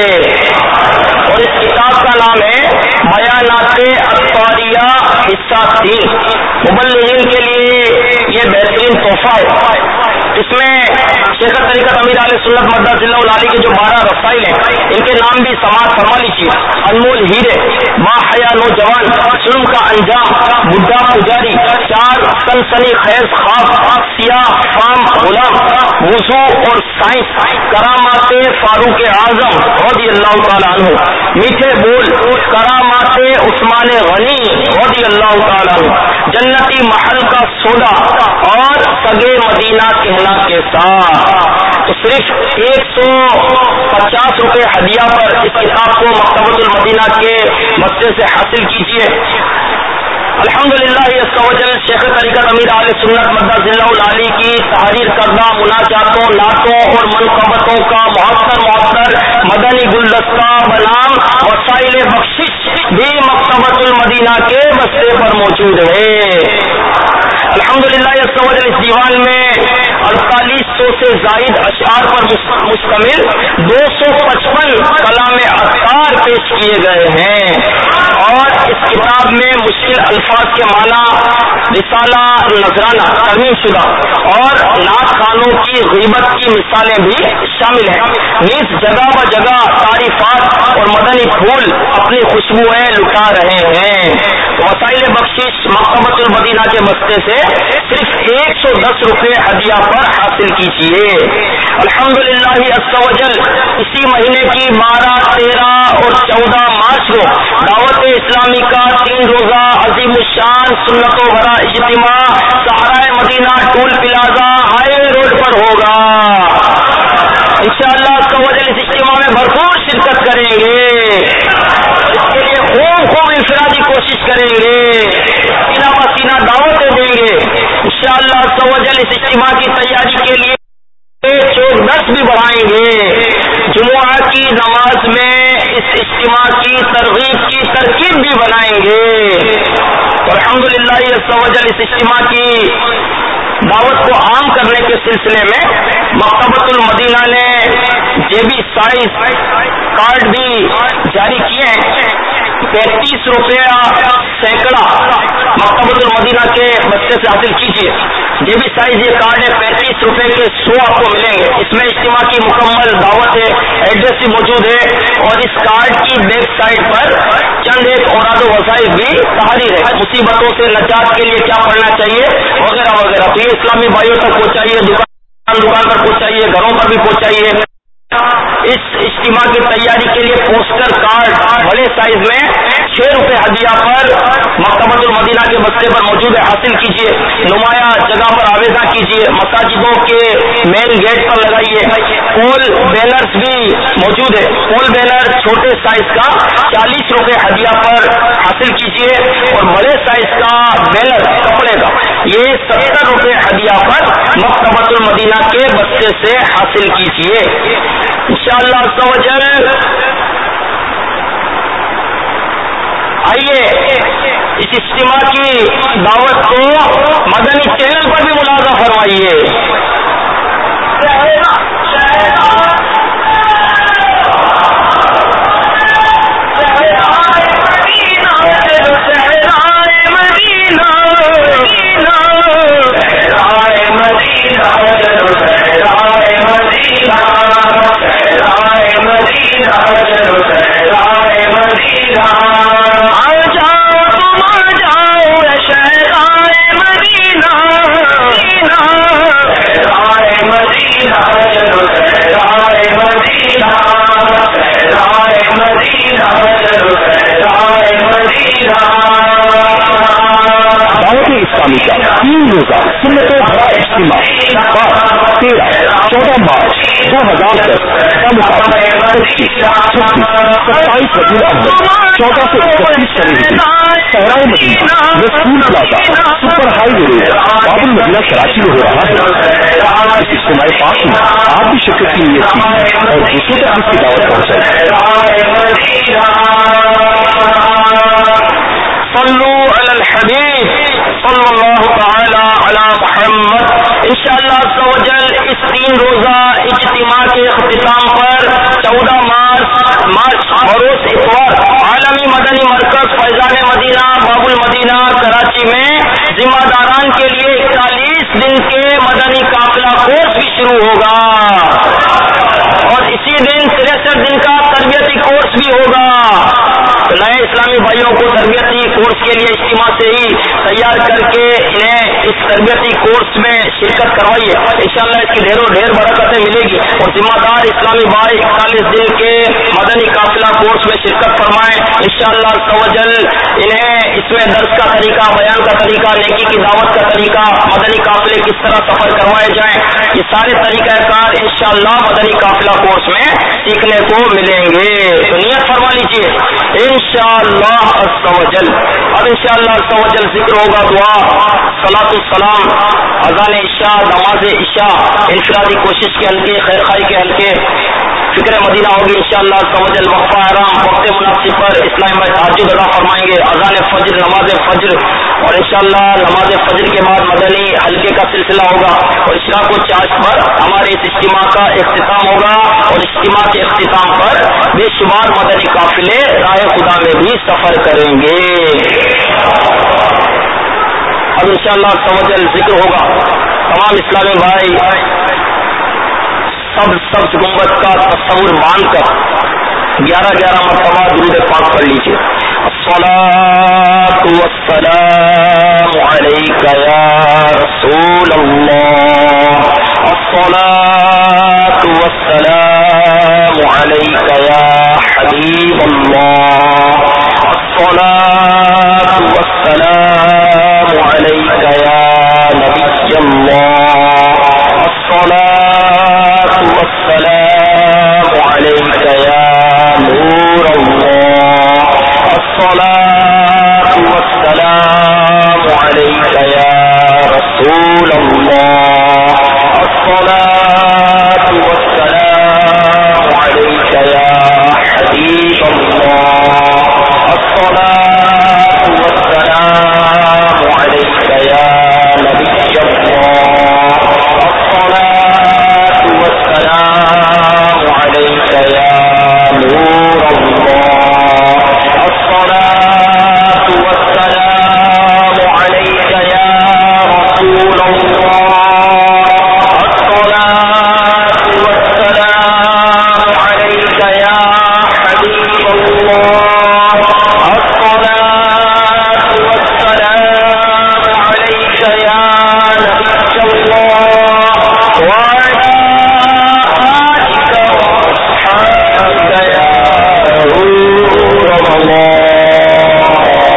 है और इस किताब का नाम है बयानाते अत्तारिया हिस्सा तीन। मुबल्लिगीन के लिए ये बेहतरीन तोहफा है। इसमें शेख तरीक़त अमीर अहले सुन्नत मद्दसिल्लाहुल आली के जो बारह रसाइल हैं इनके नाम भी समाज फरमा लीजिए। अनमोल हीरे, बाहया नौजवान, जुल्म का अंजाम, बुढ़ा पुजारी, चार सनसनी खेज ख्वाब, सियाह फाम गुलाम, वुजू और साइंस, करामाते फारूक आजम रज़ियल्लाहु ताला अन्हु, मीठे बोल, करामाते उस्मान गनी रज़ियल्लाहु ताला अन्हु, जन्नती महल का सौदा और सगे मदीना कहना कैसा। तो सिर्फ एक सौ पचास रुपए हदिया पर इस किताब को मकतबतुल मदीना के बस्ते से हासिल कीजिए। अल्हम्दुलिल्लाह अज़्ज़वजल शेख तरीक़त अमीर अहले सुन्नत मद्दसिल्लाहुल आली की तहरीर करदा मुनाजातों, नातों और मनक़बतों का मुहत्तर मुहत्तर मदनी गुलदस्ता बनाम वसाइल बख्शिश भी मकतबतुल मदीना के बस्ते पर मौजूद है। अल्हम्दुलिल्लाह अज़्ज़वजल इस दीवान में अड़तालीस सौ से जायद अशआर पर मुश्तमिल दो सौ पचपन कलाम अत्तार पेश किए गए हैं और इस किताब में मुश्किल अल्फाज के माना, रिसाला नजराना तरमीम शुदा और नात खानों की ग़ीबत की मिसालें भी शामिल हैं। नीस जगह ब जगह तारीफात और मदनी फूल अपनी खुशबुएं लुटा रहे हैं। वसाइल बख्शिश मकतबतुल मदीना के बस्ते से सिर्फ एक सौ दस रुपए हदिया पर हासिल कीजिए। अल्हम्दुलिल्लाह अज़्ज़वजल इसी महीने की बारह, तेरह और चौदह मार्च को दावत इस्लामी का तीन रोजा अजीमुशान सुन्नतों भरा इज्तिमा सहाराए मदीना टोल प्लाजा हाईवे रोड पर होगा। इंशाअल्लाह अज़्ज़वजल इस इज्तिमा में भरपूर शिरकत करेंगे, इसके लिए खूब खूब इंफरादी कोशिश करेंगे, सीना ब सीना दावतें देंगे। इंशाअल्लाह अज़्ज़वजल इस इज्तिमा की तैयारी के लिए चौक दस भी बढ़ाएंगे। जुमुआ की नमाज में इस इज्तिमा की तरगीब की तरकीब भी बनाएंगे। तो अल्हम्दुलिल्लाह अज़्ज़वजल इस इज्तिमा की दावत को आम करने के सिलसिले में मकतबतुल मदीना ने जेबी साइज कार्ड भी जारी किए हैं। पैंतीस रुपया सैकड़ा मकतबतुल मदीना के बस्ते से हासिल कीजिए। जेबी साइज ये कार्ड है, पैंतीस रुपए के सौ आपको मिलेंगे। इसमें इज्तिमा की मुकम्मल दावत है, एड्रेस भी मौजूद है और इस कार्ड की बैक साइड पर चंद एक औराद वसाइल भी तहरीर है, मुसीबतों से नजात के लिए क्या पढ़ना चाहिए वगैरह वगैरह। तो ये इस्लामी भाइयों तक पहुंचाइए, दुकान दुकान पर पहुंचाइए, घरों पर भी पहुंचाइए। इस इज्तिमा की तैयारी के लिए पोस्टर कार्ड बड़े साइज में छह रुपए हदिया पर मकतबतुल मदीना के बस्ते पर मौजूद है, हासिल कीजिए। नुमाया जगह पर आवेदन कीजिए, मसाजिदों के मेन गेट पर लगाइए। पोल बैनर्स भी मौजूद है, पोल बैनर छोटे साइज का चालीस रुपए हदिया पर हासिल कीजिए और बड़े साइज का बैनर कपड़े का ये सत्तर रुपए हदिया पर मकतबतुल मदीना के बस्ते से हासिल कीजिए। انشاءاللہ عز و جل آئیے اس اجتماع کی دعوت کو مدنی چینل پر بھی ملاحظہ فرمائیے. اسلامی کا تین روزہ سنتوں بھرا اجتماع بارہ تیرہ چودہ مارچ دو ہزار دس کا مقابلہ پچیس چھبیس ستائیس ربیع الاول چودہ سے اکتیس فروری صحرائے مدینہ رسول plaza super highway road باب المدینہ کراچی میں ہو رہا ہے. اس اجتماع پاک میں آپ بھی شرکت کی نیت کی اور دوسروں تک اس کی دعوت پہنچائے. صلوا علی الحبیب صلی اللہ تعالی علی محمد. انشاءاللہ عز و جل اس تین روزہ اجتماع کے اختتام پر چودہ مارچ مارچ بروز اتوار عالمی مدنی مرکز فیضان مدینہ باب المدینہ کراچی میں ذمہ داران کے لیے اکتالیس دن کے مدنی قافلہ کورس بھی شروع ہوگا اور اسی دن تریسٹھ دن کا تربیتی کورس بھی ہوگا. نئے اسلامی بھائیوں کو تربیتی کورس کے لیے اجتماع سے ہی تیار کر کے انہیں اس تربیتی کورس میں شرکت کروائیے. انشاءاللہ اس کی ڈھیر و ڈھیر برکتیں ملے گی اور ذمہ دار اسلامی بھائی اکتالیس دن کے مدنی قافلہ کورس میں شرکت فرمائیں. انشاءاللہ عز و جل انہیں اس میں درس کا طریقہ، بیان کا طریقہ، نیکی کی دعوت کا طریقہ، مدنی قافلے کس طرح سفر کروائے جائیں، یہ سارے طریقہ کار انشاءاللہ مدنی قافلہ کورس میں سیکھنے کو ملیں گے. تو نیت فرما لیجیے انشاءاللہ عز و جل. اب انشاءاللہ عز و جل ذکر ہوگا، دعا، صلاۃ السلام، اذان عشاء، نماز عشاء، انفرادی کوشش کے حلقے، خیر خائی کے حلقے، فکر مدینہ ہوگی انشاءاللہ عز و جل. وقفہ آرام وقت مناسب پر اسلام بھائی تہجد ادا فرمائیں گے. اذان فجر، نماز فجر اور انشاءاللہ نماز فجر کے بعد مدنی حلقے کا سلسلہ ہوگا اور اشراق و چاش پر ہمارے اس اجتماع کا اختتام ہوگا اور اجتماع کے اختتام پر بے شمار مدنی قافلے راہ خدا میں بھی سفر کریں گے. اب انشاءاللہ عز و جل ذکر ہوگا. تمام اسلامی بھائی سب سبز گنبد کا تصور باندھ کر گیارہ گیارہ مرتبہ درود پاک پڑھ لیجیے. الصلاۃ والسلام علیک یا رسول اللہ، الصلاۃ والسلام علیک یا حبیب اللہ، الصلاۃ والسلام علیک یا نبی اللہ، الصلاۃ والسلام علیک یا نور اللہ، الصلاۃ والسلام علیک یا رسول اللہ، الصلاۃ والسلام علیک یا حبیب اللہ، الصلاۃ والسلام علیک یا نبی اللہ، الصلاۃ والسلام علیک یا نور اللہ، الصلاۃ والسلام علیک یا رسول اللہ، الصلاۃ والسلام علیک یا حبیب اللہ، الصلاۃ والسلام علیک یا نبی اللہ وعلی آلک واصحابک یا نور اللہ.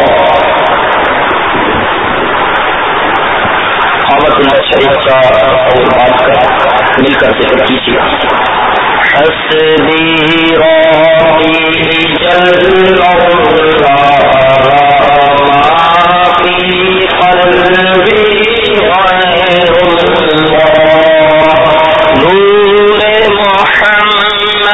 قامت اللہ شریف کا تصور بات کر مل کر ذکر کیجیے. حسبی ربی جل اللہ ما فی قلبی غیر اللہ، نور محمد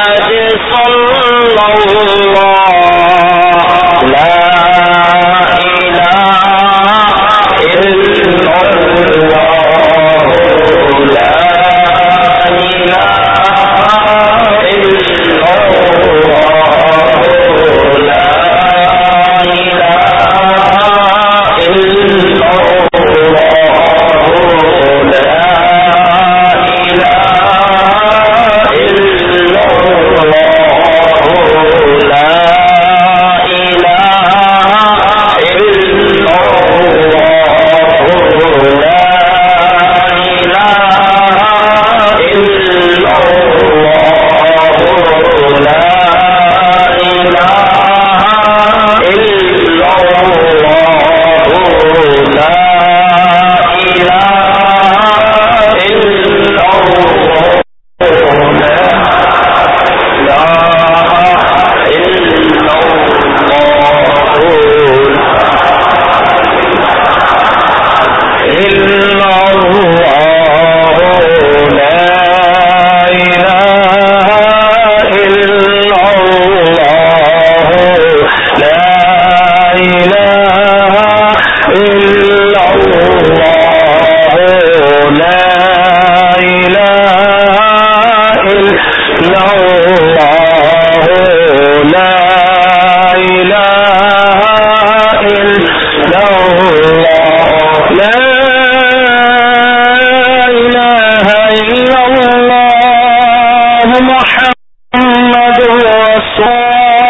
محمد رسول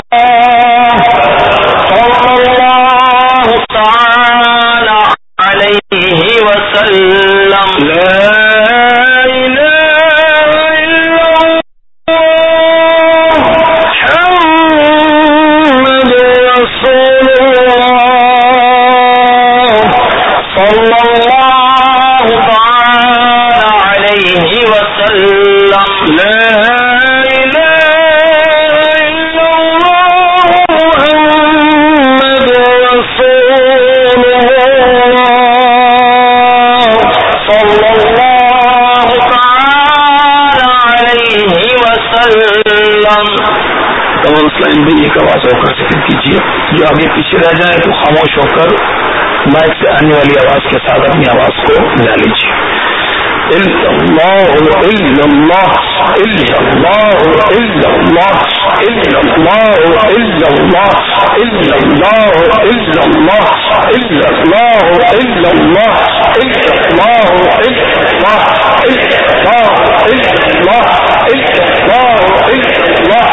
صلی اللہ تعالی علیہ وسلم لا ایک آواز ہو کر ذکر کیجیے. جو آگے پیچھے رہ جائیں تو خاموش ہو کر مائک سے آنے والی آواز کے ساتھ اپنی آواز کو ملا لیجیے. الا اللہ الا اللہ الا اللہ الا اللہ الا اللہ الا اللہ الا اللہ الا اللہ الا اللہ الا اللہ الا اللہ الا اللہ الا اللہ الا اللہ الا اللہ الا اللہ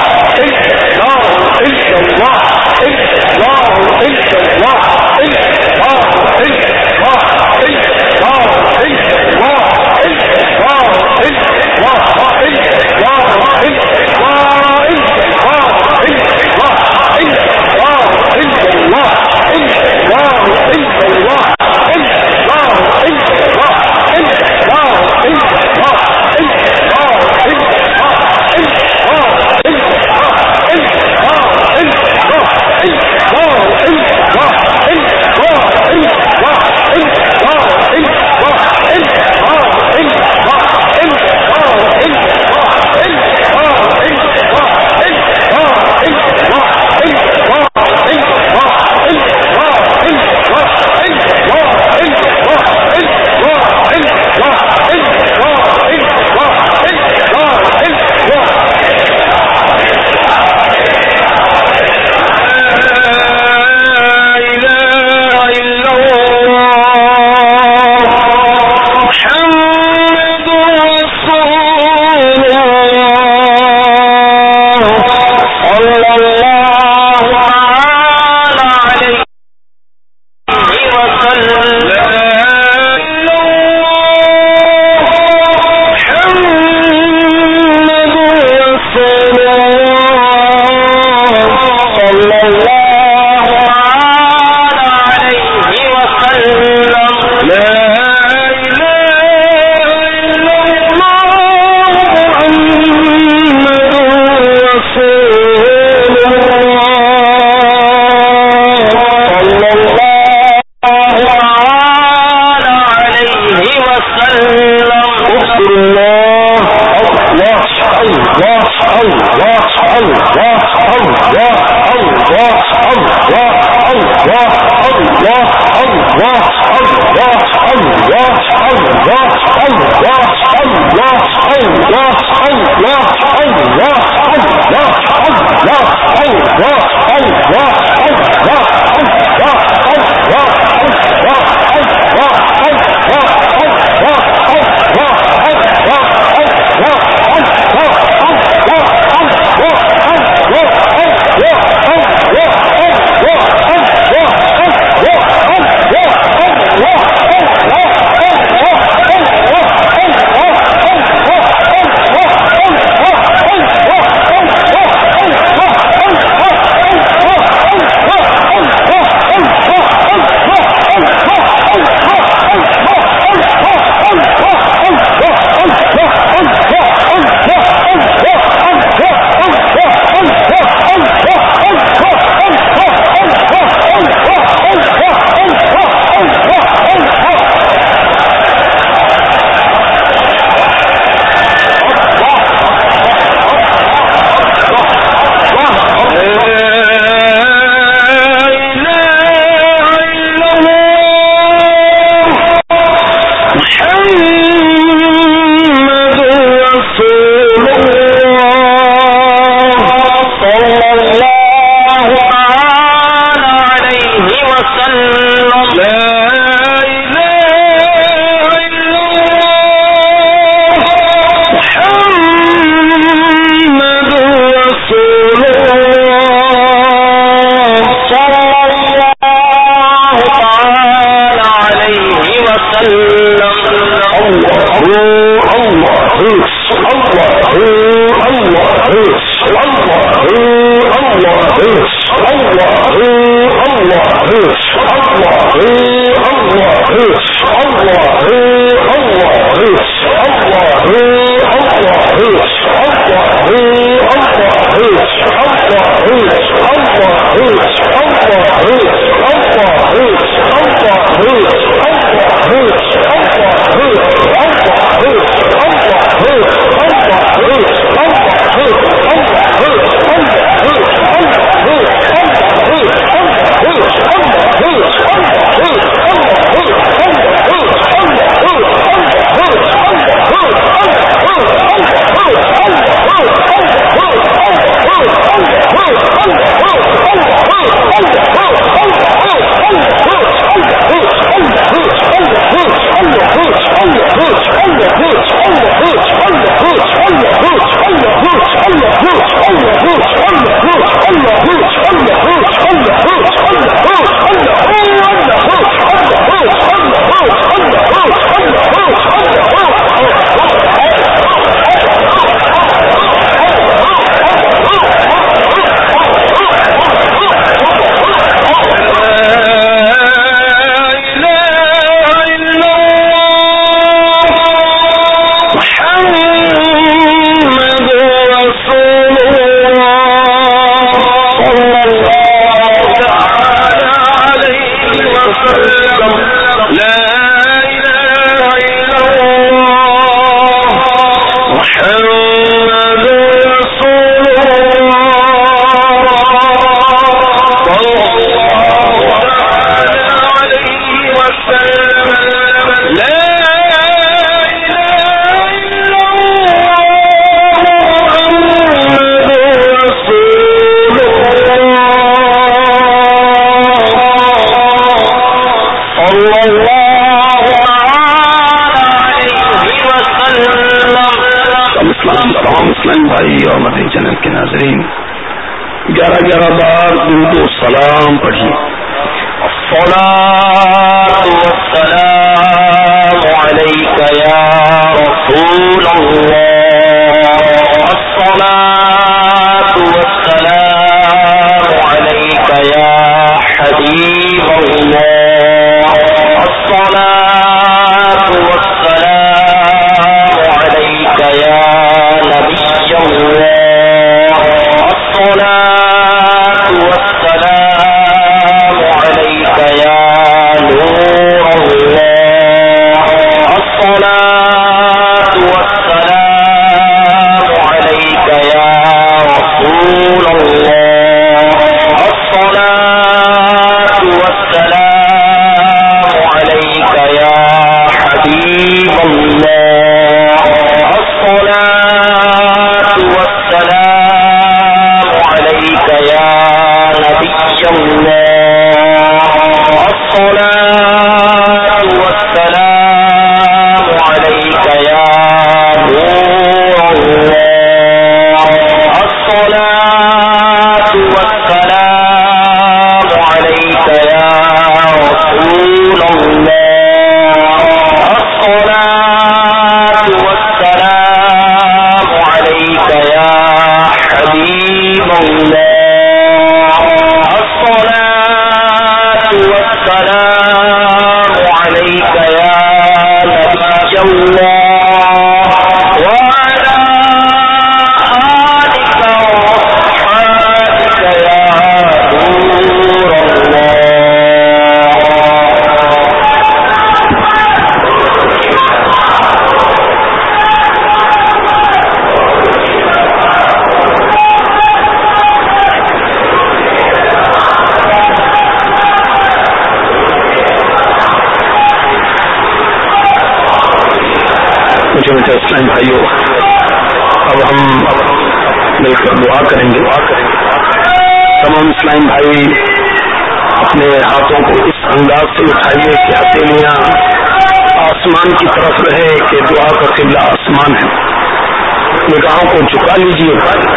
گیارہ گیارہ بار درود و سلام پڑھیے. الصلاة والسلام عليك يا رسول الله. الصلاة والسلام عليك يا حبيب الله. الصلاة والسلام عليك يا نبي الله. الصلاة والسلام عليك يا نور الله. الصلاة والسلام عليك يا رسول الله. الصلاة والسلام عليك يا حبيب الله. الصلاة والسلام عليك يا نبي الله. الصلاة والسلام عليك يا نور الله. الصلاة والسلام عليك يا رسول الله. الصلاة والسلام عليك يا حبيب الله. الصلاة والسلام عليك يا نبي الله وعلى آلك وأصحابك يا نور الله. مجھے میٹھے اسلام بھائیو، اب ہم مل کر دعا کریں گے. تمام اسلام بھائی اپنے ہاتھوں کو اس انداز سے اٹھائیے کہ ہتھیلیاں آسمان کی طرف رہے کہ دعا کا قبلہ آسمان ہے. نگاہوں کو جھکا لیجیے.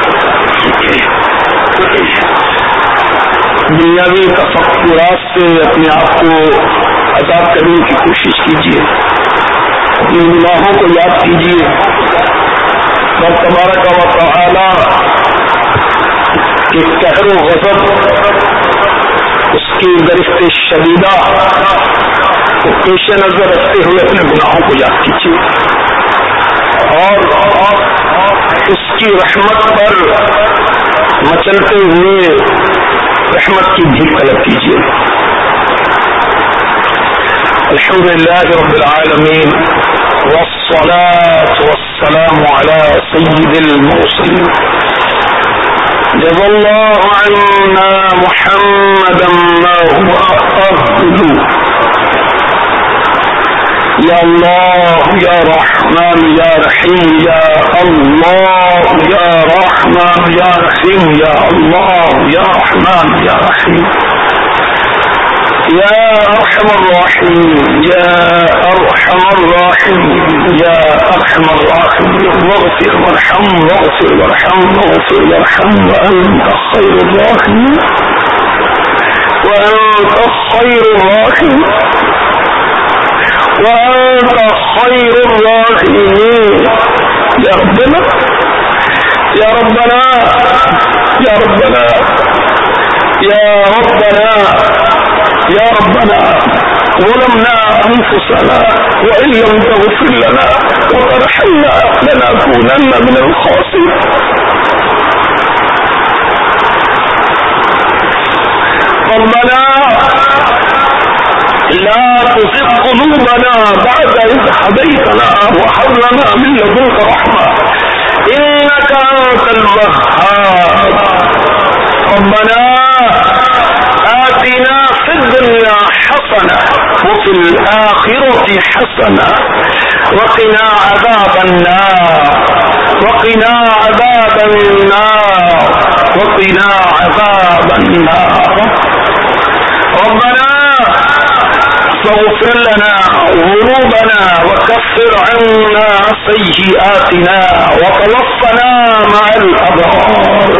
دنیاوی تفکرات سے اپنے آپ کو آزاد کرنے کی کوشش کیجیے. اپنے گناہوں کو یاد کیجیے. رب تبارک و تعالی کے قہر و غضب، اس کی گرفت شدیدہ کو پیش نظر رکھتے ہوئے اپنے گناہوں کو یاد کیجیے اور اس کی رحمت پر مچلتے ہوئے رحمت کی بھیک طلب کیجیے۔ الحمد للہ رب العالمین والصلاة والسلام على سید المرسلین جزا اللہ عنا محمدا ما هو أهله۔ یا اللہ یا رحمان یا رحیم یا اللہ یا رحمان یا رحیم یا اللہ یا رحمان یا رحیم یا ارحم الراحمین یا ارحم الراحمین یا ارحم الراحمین واغفر وارحم واغفر وارحم واغفر وارحم وانت خیر الراحمین وانت خیر الراحمین وانت خیر الراحمین۔ یا ربنا یا ربنا یا ربنا یا ربنا یا ربنا ظلمنا انفسنا وان لم تغفر لنا وترحمنا لنكونن من الخاسرين۔ ربنا لا تزغ قلوبنا بعد إذ هديتنا وهب لنا من لدنك رحمة إنك أنت الوهاب۔ ربنا آتنا في الدنيا حسنة وفي الآخرة حسنة وقنا عذاب النار وقنا عذاب النار وقنا عذاب النار۔ ربنا فاغفر لنا ذنوبنا وكفر عنا سيئاتنا وتوفنا مع الأبرار۔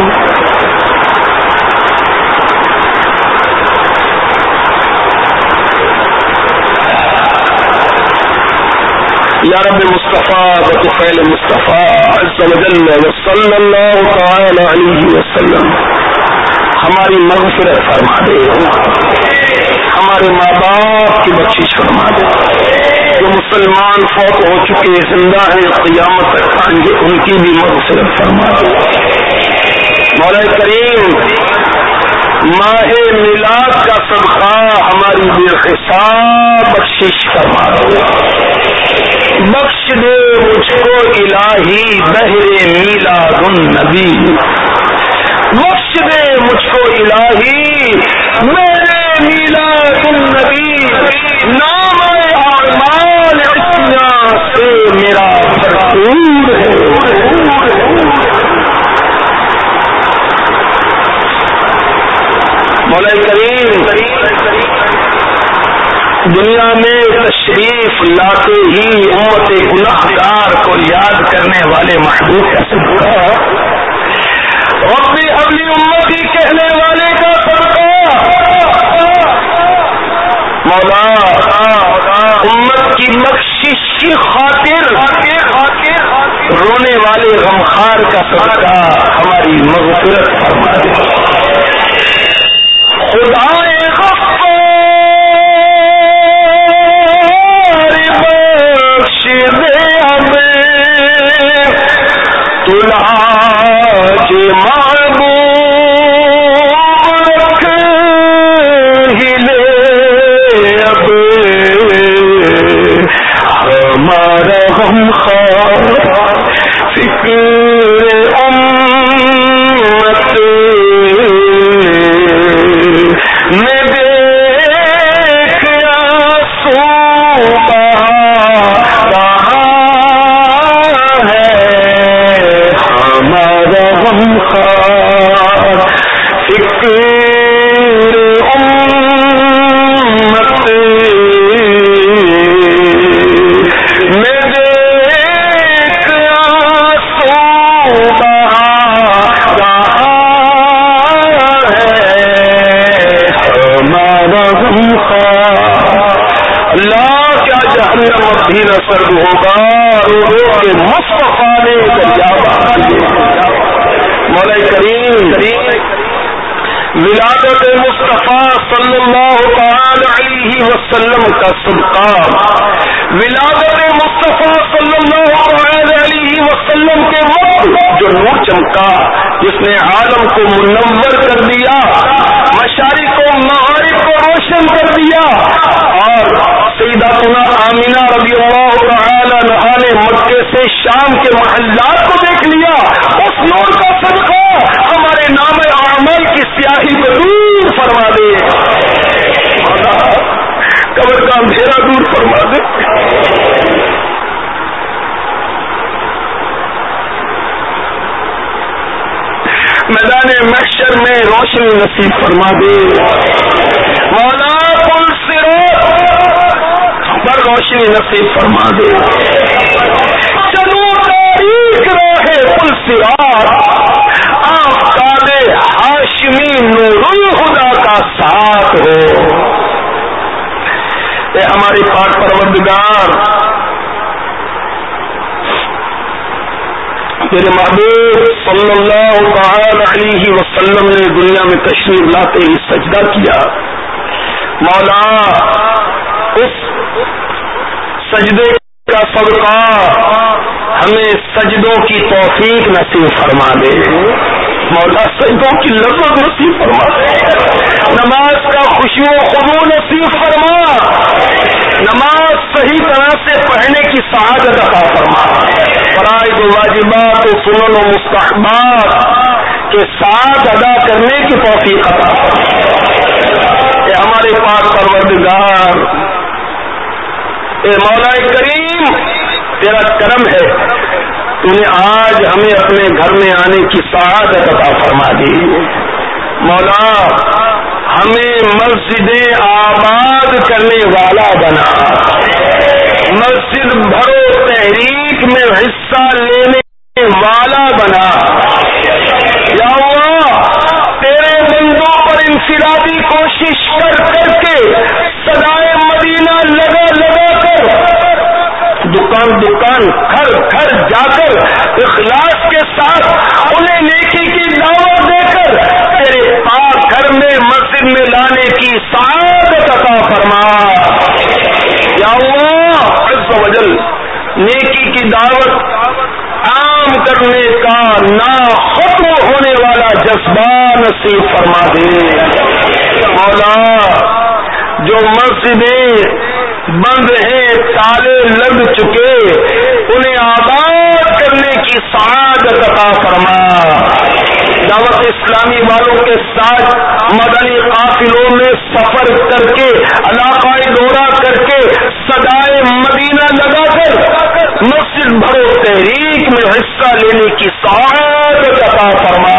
یا رب مصطفیٰ بطفیل مصطفیٰ عز وجل وصلی اللہ تعالی علیہ وسلم ہماری مغفرت فرما دے، ہمارے ماں باپ کی بخشش فرما دے، جو مسلمان فوت ہو چکے زندہ ہیں قیامت تک آئیں گے ان کی بھی مغفرت فرما دے۔ مولا کریم ماہ میلاد کا صدقہ ہماری بے حساب بخشش فرما دے، بخش دے مجھ کو الہی بہر میلاد النبی، بخش دے مجھ کو الہی میرے میلاد النبی، نام اعمال اتنا سے میرا بھرپور ہے۔ مولا کریم دنیا میں تشریف لاتے ہی امت گناہ گار کو یاد کرنے والے محبوب کا صدقہ، ربی حبلی امتی کہنے والے کا صدقہ، مولا امت کی بخشش کی خاطر رونے والے غمخار کا صدقہ ہماری مغفرت فرما دے۔ خدائے تلاج محبوب رکھ ہی لے اب ہمارا غمخوار فکر امت میں دیکھ آنسو سرد ہوگا روحوں کے مصطفیٰ نے دریا۔ مولا کریم ولادت مصطفیٰ صلی اللہ تعالی علیہ وسلم کا صدقہ، ولادت مصطفیٰ صلی اللہ تعالی علیہ وسلم کے وقت جو نور چمکا جس نے عالم کو منور کر دیا، مشارق و مغارب کو روشن کر دیا، اور سیداتنا آمینہ رضی اللہ تعالی عنہا نے مکے سے شام کے محلات کو دیکھ لیا، اس نور کا صدقہ ہمارے نام اعمال کی سیاہی کو دور فرما دے، قبر کا اندھیرا دور فرما دے۔ میدان محشر میں روشنی نصیب فرما دے، مولا پل صراط پر روشنی نصیب فرما دے، چلو تاریخ راہ پل صراط، آفتاب ہاشمی نور الہدی کا ساتھ ہو۔ اے ہمارے پاک پروردگار، میرے محبوب صلی اللہ تعالی علیہ وسلم نے دنیا میں تشریف لاتے ہی سجدہ کیا، مولا اس سجدے کا صدقہ ہمیں سجدوں کی توفیق نصیب فرما دے، مولا سجدوں کی لذت نصیب فرما دے، نماز کا خشوع و خضوع نصیب فرما، نماز صحیح طرح سے پڑھنے کی سعادت عطا فرما، فرائض و واجبات و سنن و مستحبات کے ساتھ ادا کرنے کی توفیق عطا فرما۔ اے ہمارے پاک پروردگار، اے مولا کریم، تیرا کرم ہے، تو نے آج ہمیں اپنے گھر میں آنے کی سعادت عطا فرما دی، مولا ہمیں مسجدیں آباد کرنے والا بنا، مسجد بھرو تحریک میں حصہ لینے والا بنا، یا اللہ تیرے بندوں پر انفرادی کوشش کر کر کے صدائے مدینہ لگا لگا کر، دکان دکان گھر گھر جا کر اخلاص کے ساتھ انہیں نیکی کی دعوت دے کر تیرے پاک گھر میں مسجد میں لانے کی سعادت عطا فرما، یا اللہ عز و جل نیکی کی دعوت عام کرنے کا نہ ختم ہونے والا جذبہ نصیب فرما دے، مولا جو مسجدیں بند ہیں، تالے لگ چکے، انہیں آباد کرنے کی سعادت عطا فرما، دعوت اسلامی والوں کے ساتھ مدنی قافلوں میں سفر کر کے، علاقائی دورہ کر کے، صدائے مدینہ لگا کر مسجد بھرو تحریک میں حصہ لینے کی سعادت عطا فرما،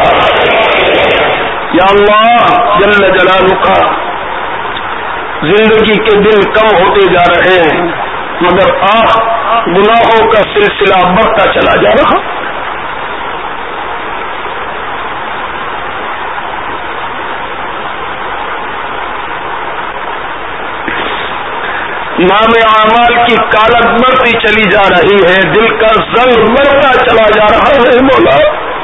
یا اللہ جل جلالہ کا۔ زندگی کے دن کم ہوتے جا رہے ہیں، مگر آہ گناہوں کا سلسلہ بڑھتا چلا جا رہا، نام اعمال کی کالت بڑھتی چلی جا رہی ہے، دل کا زنگ بڑھتا چلا جا رہا ہے، مولا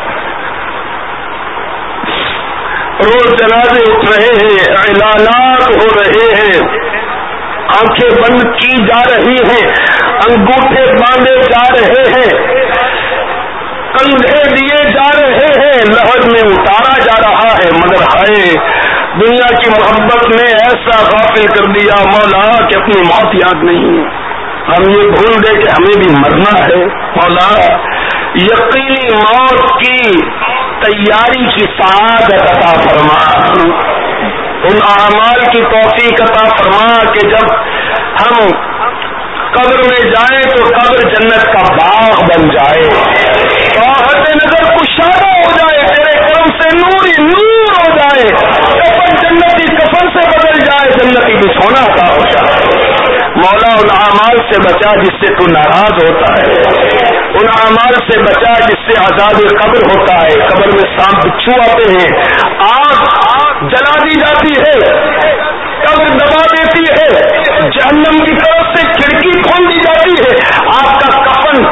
روز جنازے اٹھ رہے ہیں، اعلانات ہو رہے ہیں، آنکھیں بند کی جا رہی ہیں، انگوٹھے باندھے جا رہے ہیں، کندھے دیے جا رہے ہیں، لحد میں اتارا جا رہا ہے، مگر ہائے دنیا کی محبت نے ایسا غافل کر دیا مولا کہ اپنی موت یاد نہیں، ہم یہ بھول گئے کہ ہمیں بھی مرنا ہے، مولا یقینی موت کی تیاری کی سعادت عطا فرما، ان اعمال کی توفیق عطا فرما کہ جب ہم قبر میں جائیں تو قبر جنت کا باغ بن جائے، راحت نظر کشادہ ہو جائے، تیرے کرم سے نور ہی نور ہو جائے، کفن جنتی کفن سے بدل جائے، جنتی بچھونا عطا ہو جائے، مولا ان اعمال سے بچا جس سے تو ناراض ہوتا ہے، ان اعمال سے بچا جس سے عذاب قبر ہوتا ہے، قبر میں سانپ بچھو آتے ہیں، آگ جلا دی جاتی ہے، قبر دبا دیتی ہے، جہنم کی طرف سے کھڑکی کھول دی جاتی ہے، آپ کا کفن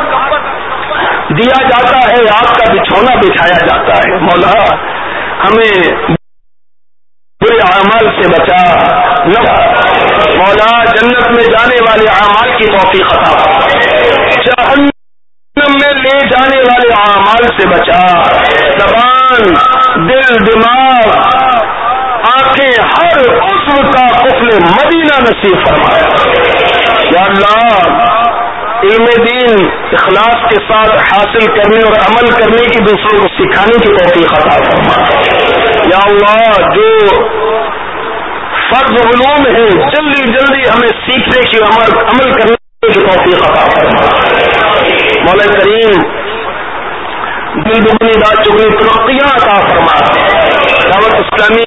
دیا جاتا ہے، آپ کا بچھونا بچھایا جاتا ہے، مولا ہمیں اعمال سے بچا، مولا جنت میں جانے والے اعمال کی توفیق عطا، جہنم میں لے جانے والے اعمال سے بچا، زبان، دل، دماغ، آنکھیں، ہر عضو کا قفل مدینہ نصیب فرمایا۔ یا اللہ علم دین اخلاص کے ساتھ حاصل کرنے اور عمل کرنے کی دوسروں کو سکھانے کی توفیق عطا فرما۔ یا اللہ جو فرض علوم ہیں جلدی جلدی ہمیں سیکھنے کی عمل عمل کرنے کی توفیق عطا فرما۔ مولا کریم دل دگنی رات چگنی ترقیاں عطا فرما، دعوت اسلامی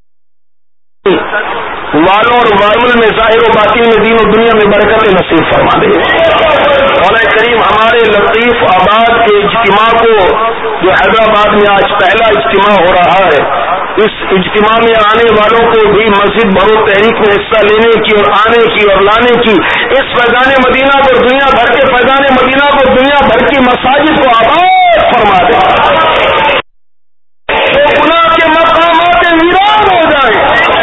والوں اور وارمل میں ظاہر و باطن میں دین و دنیا میں برکت نصیب فرما دے۔ مولا کریم ہمارے لطیف آباد کے اجتماع کو جو حیدرآباد میں آج پہلا اجتماع ہو رہا ہے، اس اجتماع میں آنے والوں کو بھی مسجد بھرو تحریک میں حصہ لینے کی اور آنے کی اور لانے کی، اس فیضان مدینہ کو دنیا بھر کے فیضان مدینہ کو دنیا بھر کی مساجد کو آباد فرما دے، گناہ کے مقامات ویران ہو جائیں۔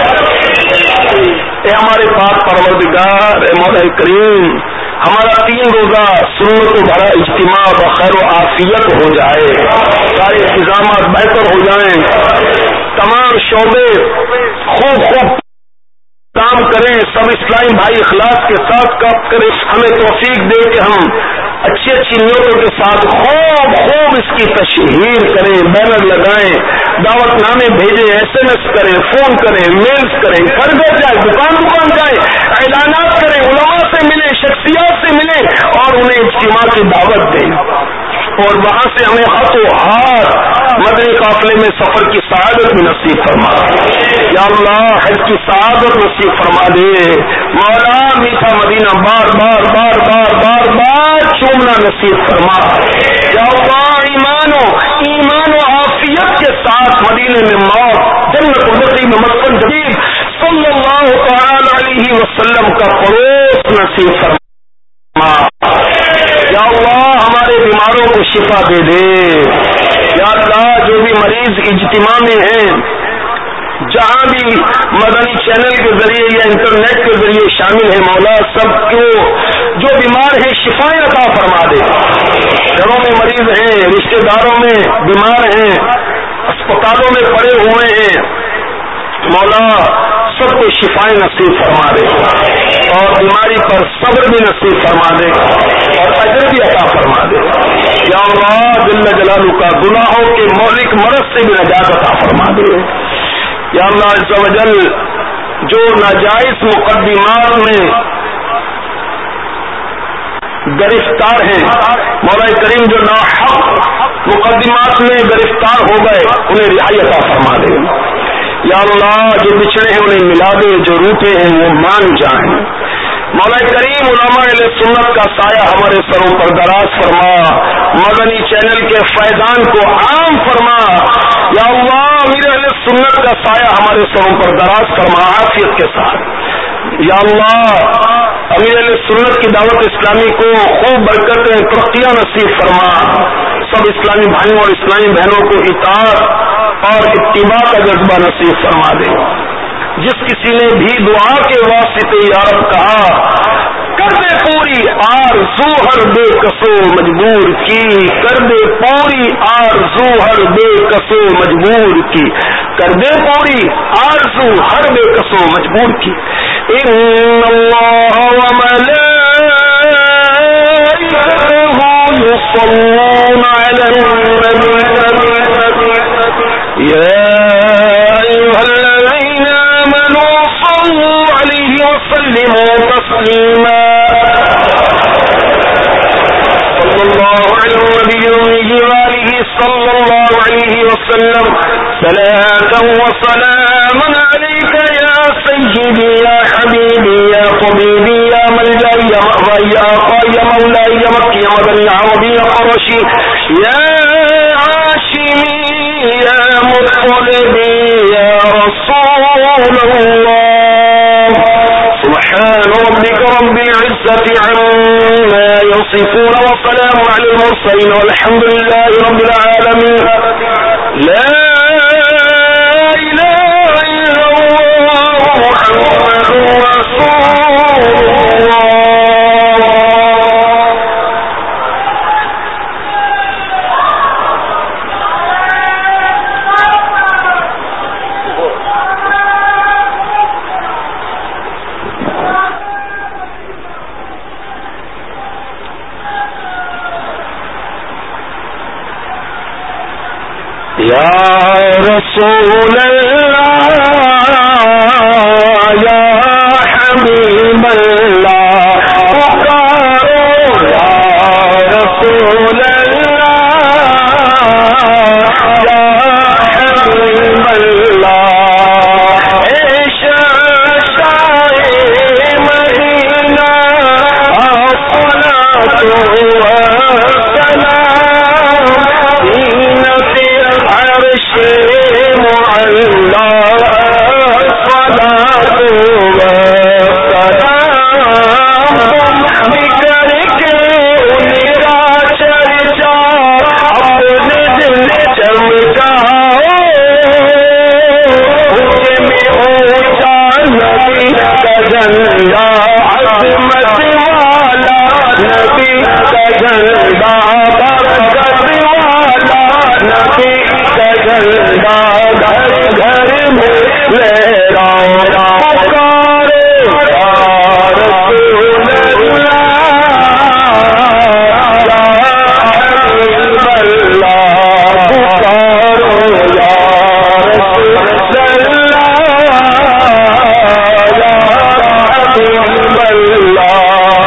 اے ہمارے پاک پروردگار، اے مولا کریم ہمارا تین روزہ سنت و بھرا اجتماع بخیر و عافیت ہو جائے، سارے انتظامات بہتر ہو جائیں، تمام شعبے خوب خوب کام کریں، سب اسلامی بھائی اخلاص کے ساتھ کام کریں، ہمیں توفیق دے کہ ہم اچھی اچھی نیتوں کے ساتھ خوب خوب اس کی تشہیر کریں، بینر لگائیں، دعوت نامے بھیجیں، ایس ایم ایس کریں، فون کریں، میلز کریں، گھر گھر جائیں، دکان دکان جائیں، اعلانات کریں، علماء سے ملیں، شخصیات سے ملیں اور انہیں اجتماع کی دعوت دیں، اور وہاں سے ہمیں ہاتھ و ہاتھ مدنی قافلے میں سفر کی سعادت بھی نصیب فرما۔ یا اللہ حج کی سعادت نصیب فرما دے، مولا میٹھا مدینہ بار بار بار بار بار بار چومنا نصیب فرما۔ یا اللہ ایمان و ایمان و عافیت کے ساتھ مدینے میں موت، جنت البقیع میں مسکن جدید صلی اللہ تعالی علیہ وسلم کا پڑوس نصیب فرما۔ یا اللہ ہمارے بیماروں کو شفا دے دے۔ یا اللہ جو بھی مریض اجتماع میں ہیں، جہاں بھی مدنی چینل کے ذریعے یا انٹرنیٹ کے ذریعے شامل ہیں، مولا سب کو جو بیمار ہیں شفائیں عطا فرما دے، گھروں میں مریض ہیں، رشتہ داروں میں بیمار ہیں، اسپتالوں میں پڑے ہوئے ہیں، مولا سب کو شفائیں نصیب فرما دے اور بیماری پر صبر بھی نصیب فرما دے اور اجر بھی عطا فرما دے۔ یا اللہ جل جلالہ کا گناہوں کے مہلک مرض سے بھی نجات عطا فرما دے۔ یا اللہ عز و جل جو ناجائز مقدمات میں گرفتار ہیں، مولا کریم جو ناحق مقدمات میں گرفتار ہو گئے انہیں رہائی عطا فرما دے۔ یا اللہ جو بچھڑے ہیں انہیں ملا دے، جو روٹے ہیں وہ مان جائیں۔ مولا کریم علماء اہل سنت کا سایہ ہمارے سروں پر دراز فرما، مدنی چینل کے فیضان کو عام فرما۔ یا اللہ امیر اہل سنت کا سایہ ہمارے سروں پر دراز فرما عافیت کے ساتھ۔ یا اللہ امیر اہل سنت کی دعوت اسلامی کو خوب برکتیں ترقیاں نصیب فرما، سب اسلامی بھائیوں اور اسلامی بہنوں کو اطاعت اور اتباع کا جذبہ نصیب فرما دے۔ جس کسی نے بھی دعا کے واسطے یا رب کہا، کر دے پوری آرزو ہر بے کسو مجبور کی، کر دے پوری آرزو ہر بے کسو مجبور کی، کر دے پوری آرزو ہر بے کسو مجبور کی۔ ان اللہ وملائکتہ یصلون علی النبی یا ایھا الذین آمنوا صلوا علیہ وسلموا تسلیما۔ صلی اللہ علی النبی وآلہ صلی اللہ علیہ وسلم صلاۃ وسلاما علیک یا سیدی یا حبیبی یا طبیبی یا ملجئی یا مأوئی یا آقائی یا مولائی یا مکی یا مدنی یا عربی یا قرشی یا عاشمی یا مطلبی یا رسول اللہ۔ سبحان ربک رب العزة عما يصفون وسلام على المرسلين والحمد لله رب العالمين۔ لا إله إلا الله یا رسول اللہ یا حبیب اللہ پکارو یا رسول اللہ یا حبیب اللہ اے شاہ مدینہ الصلاۃ والسلام زینت العرش معلا الصلاۃ والسلام بکر کے ان کا چرچا اپنے دل چمکاؤ اونچے میں اونچا نبی کا جھنڈا عظمت والا نبی کا جھنڈا برکت والا نبی کا جھنڈا گھر گھر میں لہراؤ پکارو یا رسول اللہ یا حبیب اللہ پکارو یا رسول اللہ یا حبیب اللہ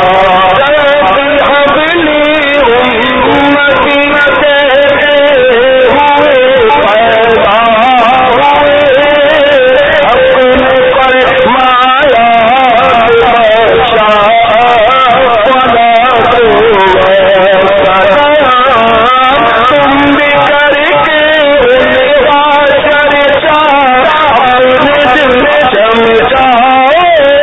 حبلی امتی کہتے ہوئے پیدا ہوئے اپنے پر مایا بخشا صلاۃ والسلام تم بھی کر کے ان کا چرچا اپنے دل چمچاؤ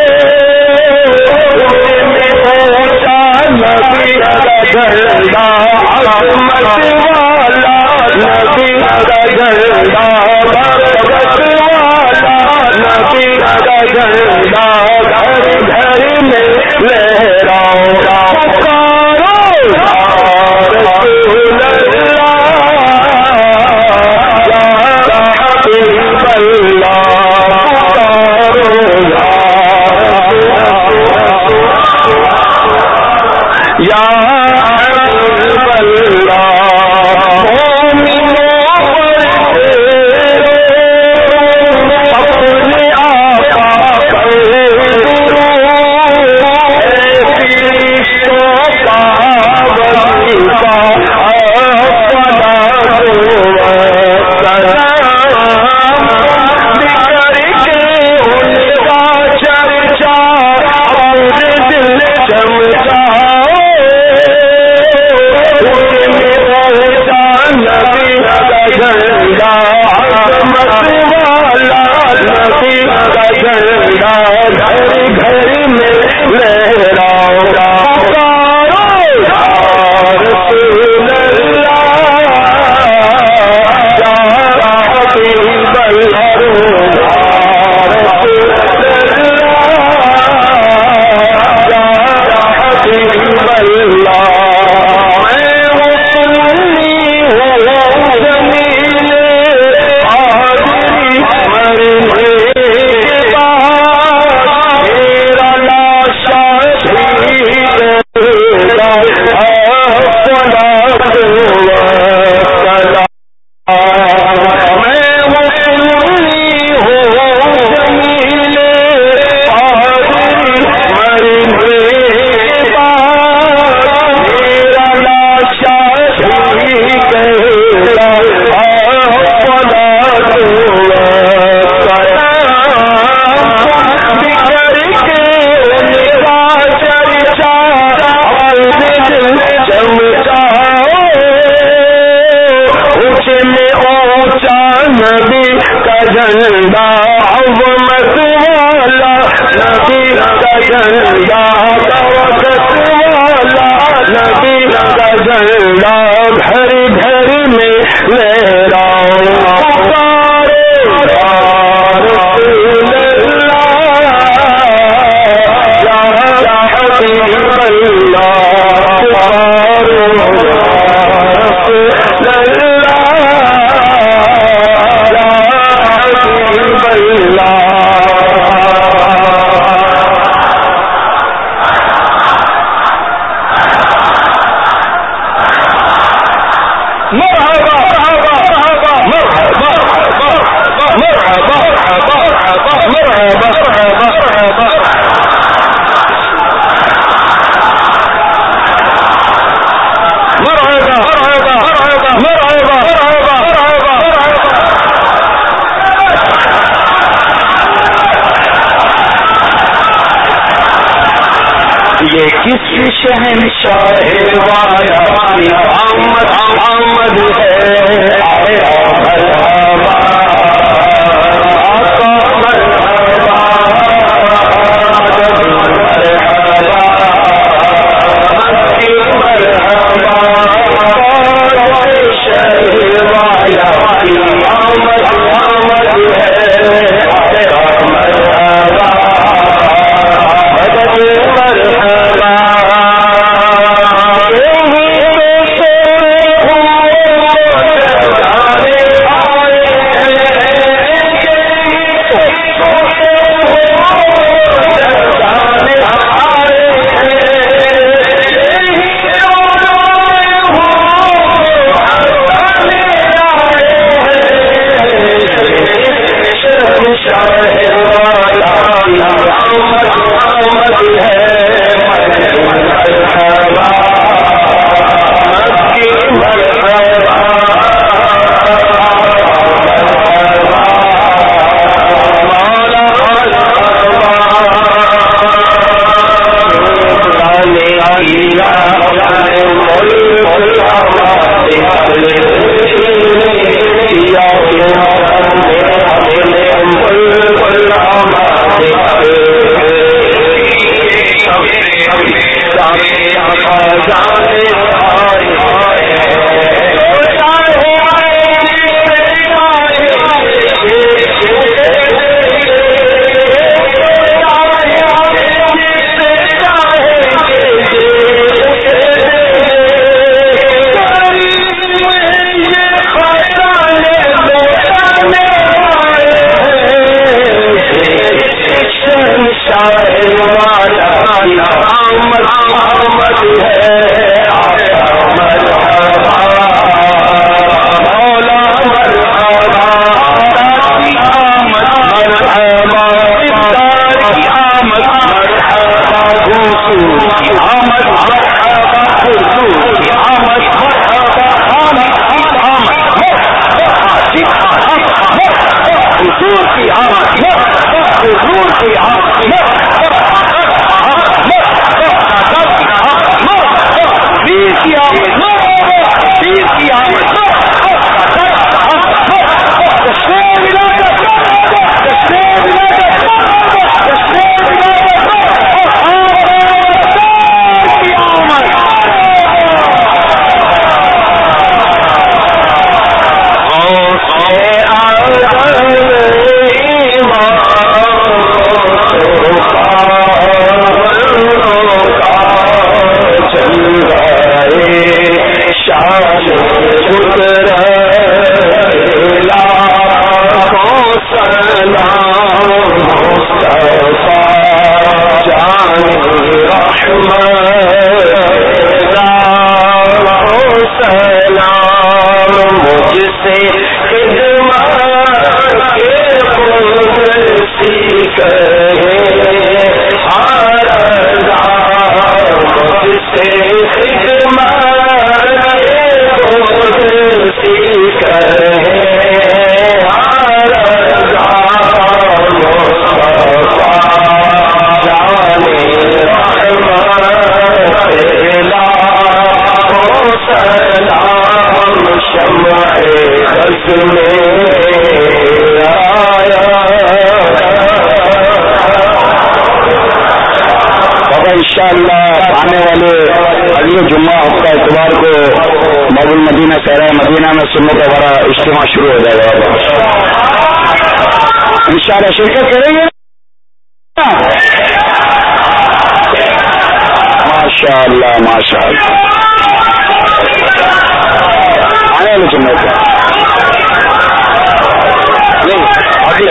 میں پہنچا نبی کا جھنڈا عظمت والا نبی کا جھنڈا برکت والا نبی کا جھنڈا گھر گھر میں لہراؤ پکارو یا رسول اللہ یا حبیب اللہ پکارو یا یا حبیب اللہ مومنوں پر اپنے آقا پر درود اے فرشتوں کا وظیفہ الصلاۃ والسلام بکر کے ان کا چرچا اپنے دل چمچاؤ نبی کا جھنڈا عظمت والا نبی کا جھنڈا گھر گھر میں لہراؤ پکارو یا رسول اللہ یا حبیب اللہ یا حبیب اللہ جھنڈا عظمت والا نبی کا جھنڈا برکت والا نبی کا جھنڈا گھر گھر میں لہراؤ پکارو یا رسول اللہ یا حبیب اللہ پکارو یا رسول کس شہنشاہ والا آمد آمد ہے انشاءاللہ آنے والے اگلے جمعہ ہفتہ اتوار کو باب المدینہ شہر مدینہ میں سنت کا بڑا اجتماع شروع ہو جائے گا. انشاءاللہ شرکت کریں گے. ماشاء اللہ ماشاء اللہ آنے والے جمعے کو نہیں اگلے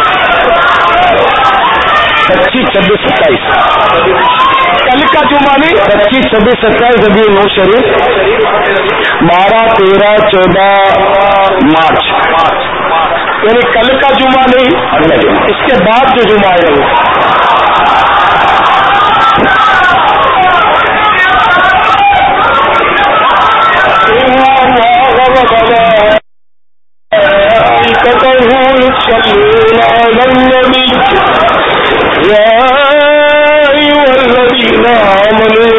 پچیس چھبیس ستائیس کل کا جمعہ نہیں پچیس چھبیس ستائیس ابھی نو شریف بارہ تیرہ چودہ مارچ یعنی کل کا جمعہ نہیں اگلا جمعہ اس کے بعد جو جمعہ ہے يا أيها الذين آمنوا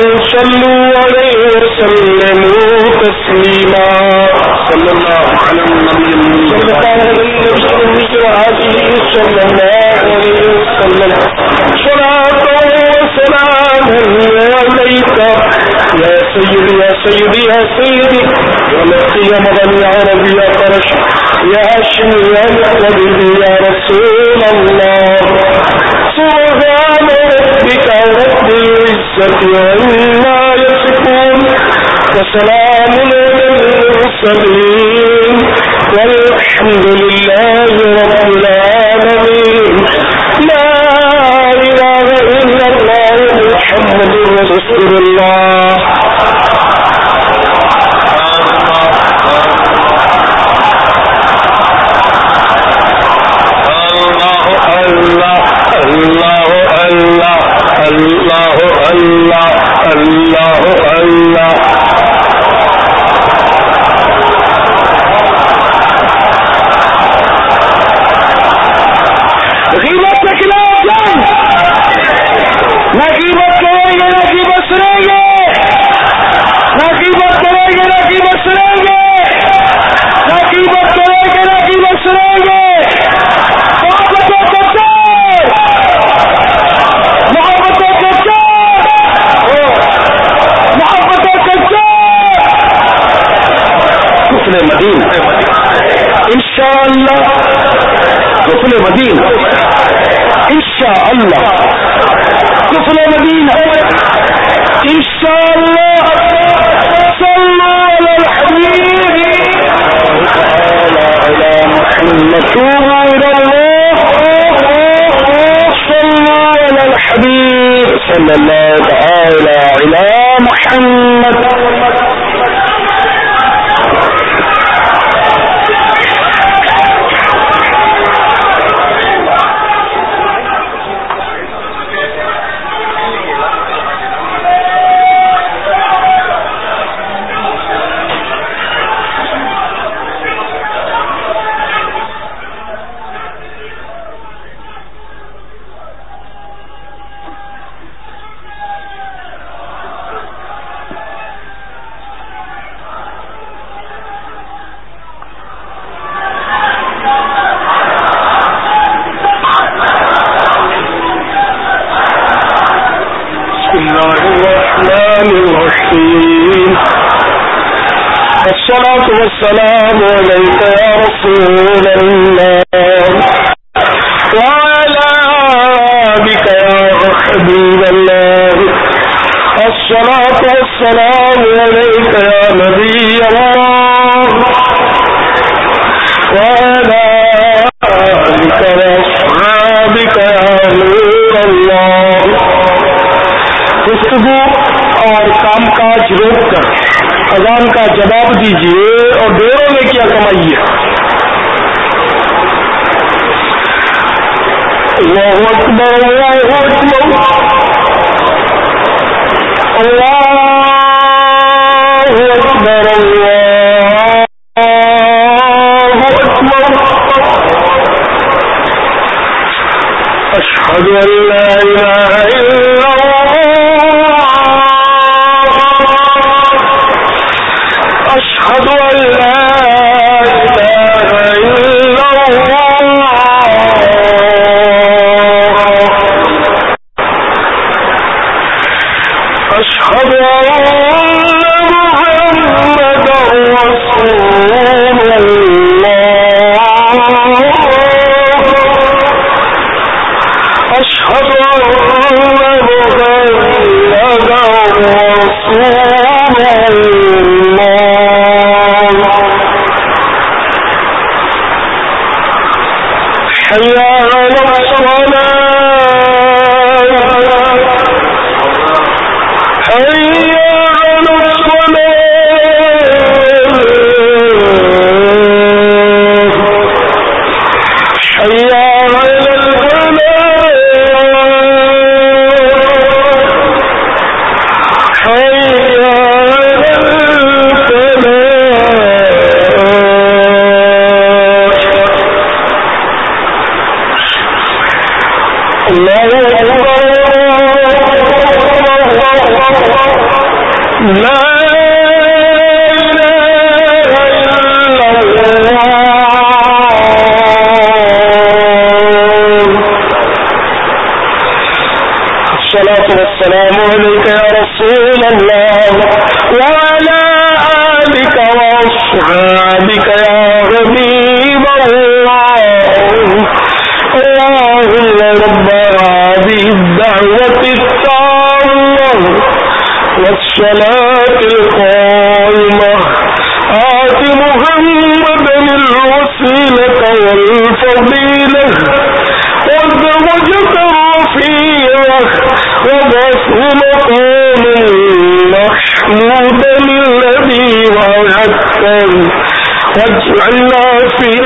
يا شفيع القلب يا رسول الله سبحان ربك رب العزة عما يصفون وسلام على المرسلين والحمد لله رب العالمين لا إله إلا الله محمد رسول الله اللہ اللہ اللہ اللہ غیبت کے خلاف جنگ، نہ غیبت کریں گے نہ غیبت سنیں گے، نہ غیبت کریں گے نہ غیبت سنیں گے، نہ غیبت کریں گے نہ غیبت سنیں گے۔ مدینہ انشاءاللہ، غسل مدینہ انشاءاللہ، غسل مدینہ انشاءاللہ۔ صلوا علی الحبیب علی محمد، توبوا الی اللہ، صلوا علی الحبیب صلی اللہ تعالی علی محمد۔ الصلاة والسلام عليك يا رسول الله وعلى آلك يا حبيب الله، الصلاة والسلام عليك يا نبي الله وعلى آلك وأصحابك يا نور الله۔ گفتگو اور کام کاج روک کر اذان کا جواب دیجیے اور ڈیروں میں کیا کمائیے۔ اللہ اکبر اللہ اکبر اللہ اکبر اللہ اکبر، اشہد ان لا الہ الا اللہ، اشہد ان لا الہ الا اللہ، اشہد ان محمد رسول اللہ، اشہد ان محمد رسول اللہ۔ حي على الصلاة، حي على الصلاة، حي على الفلاح، حي على الفلاح۔ اللہ اکبر لا الہ الا اللہ۔ الصلاة والسلام عليك يا رسول الله وعلى آلك وأصحابك يا حبيب رب هذه الدعوة التامة والصلاة القائمة آت محمدا الوسيلة والفضيلة والدرجة الرفيعة وبعثه مقاما محمودا الذي وعدته واجعلنا في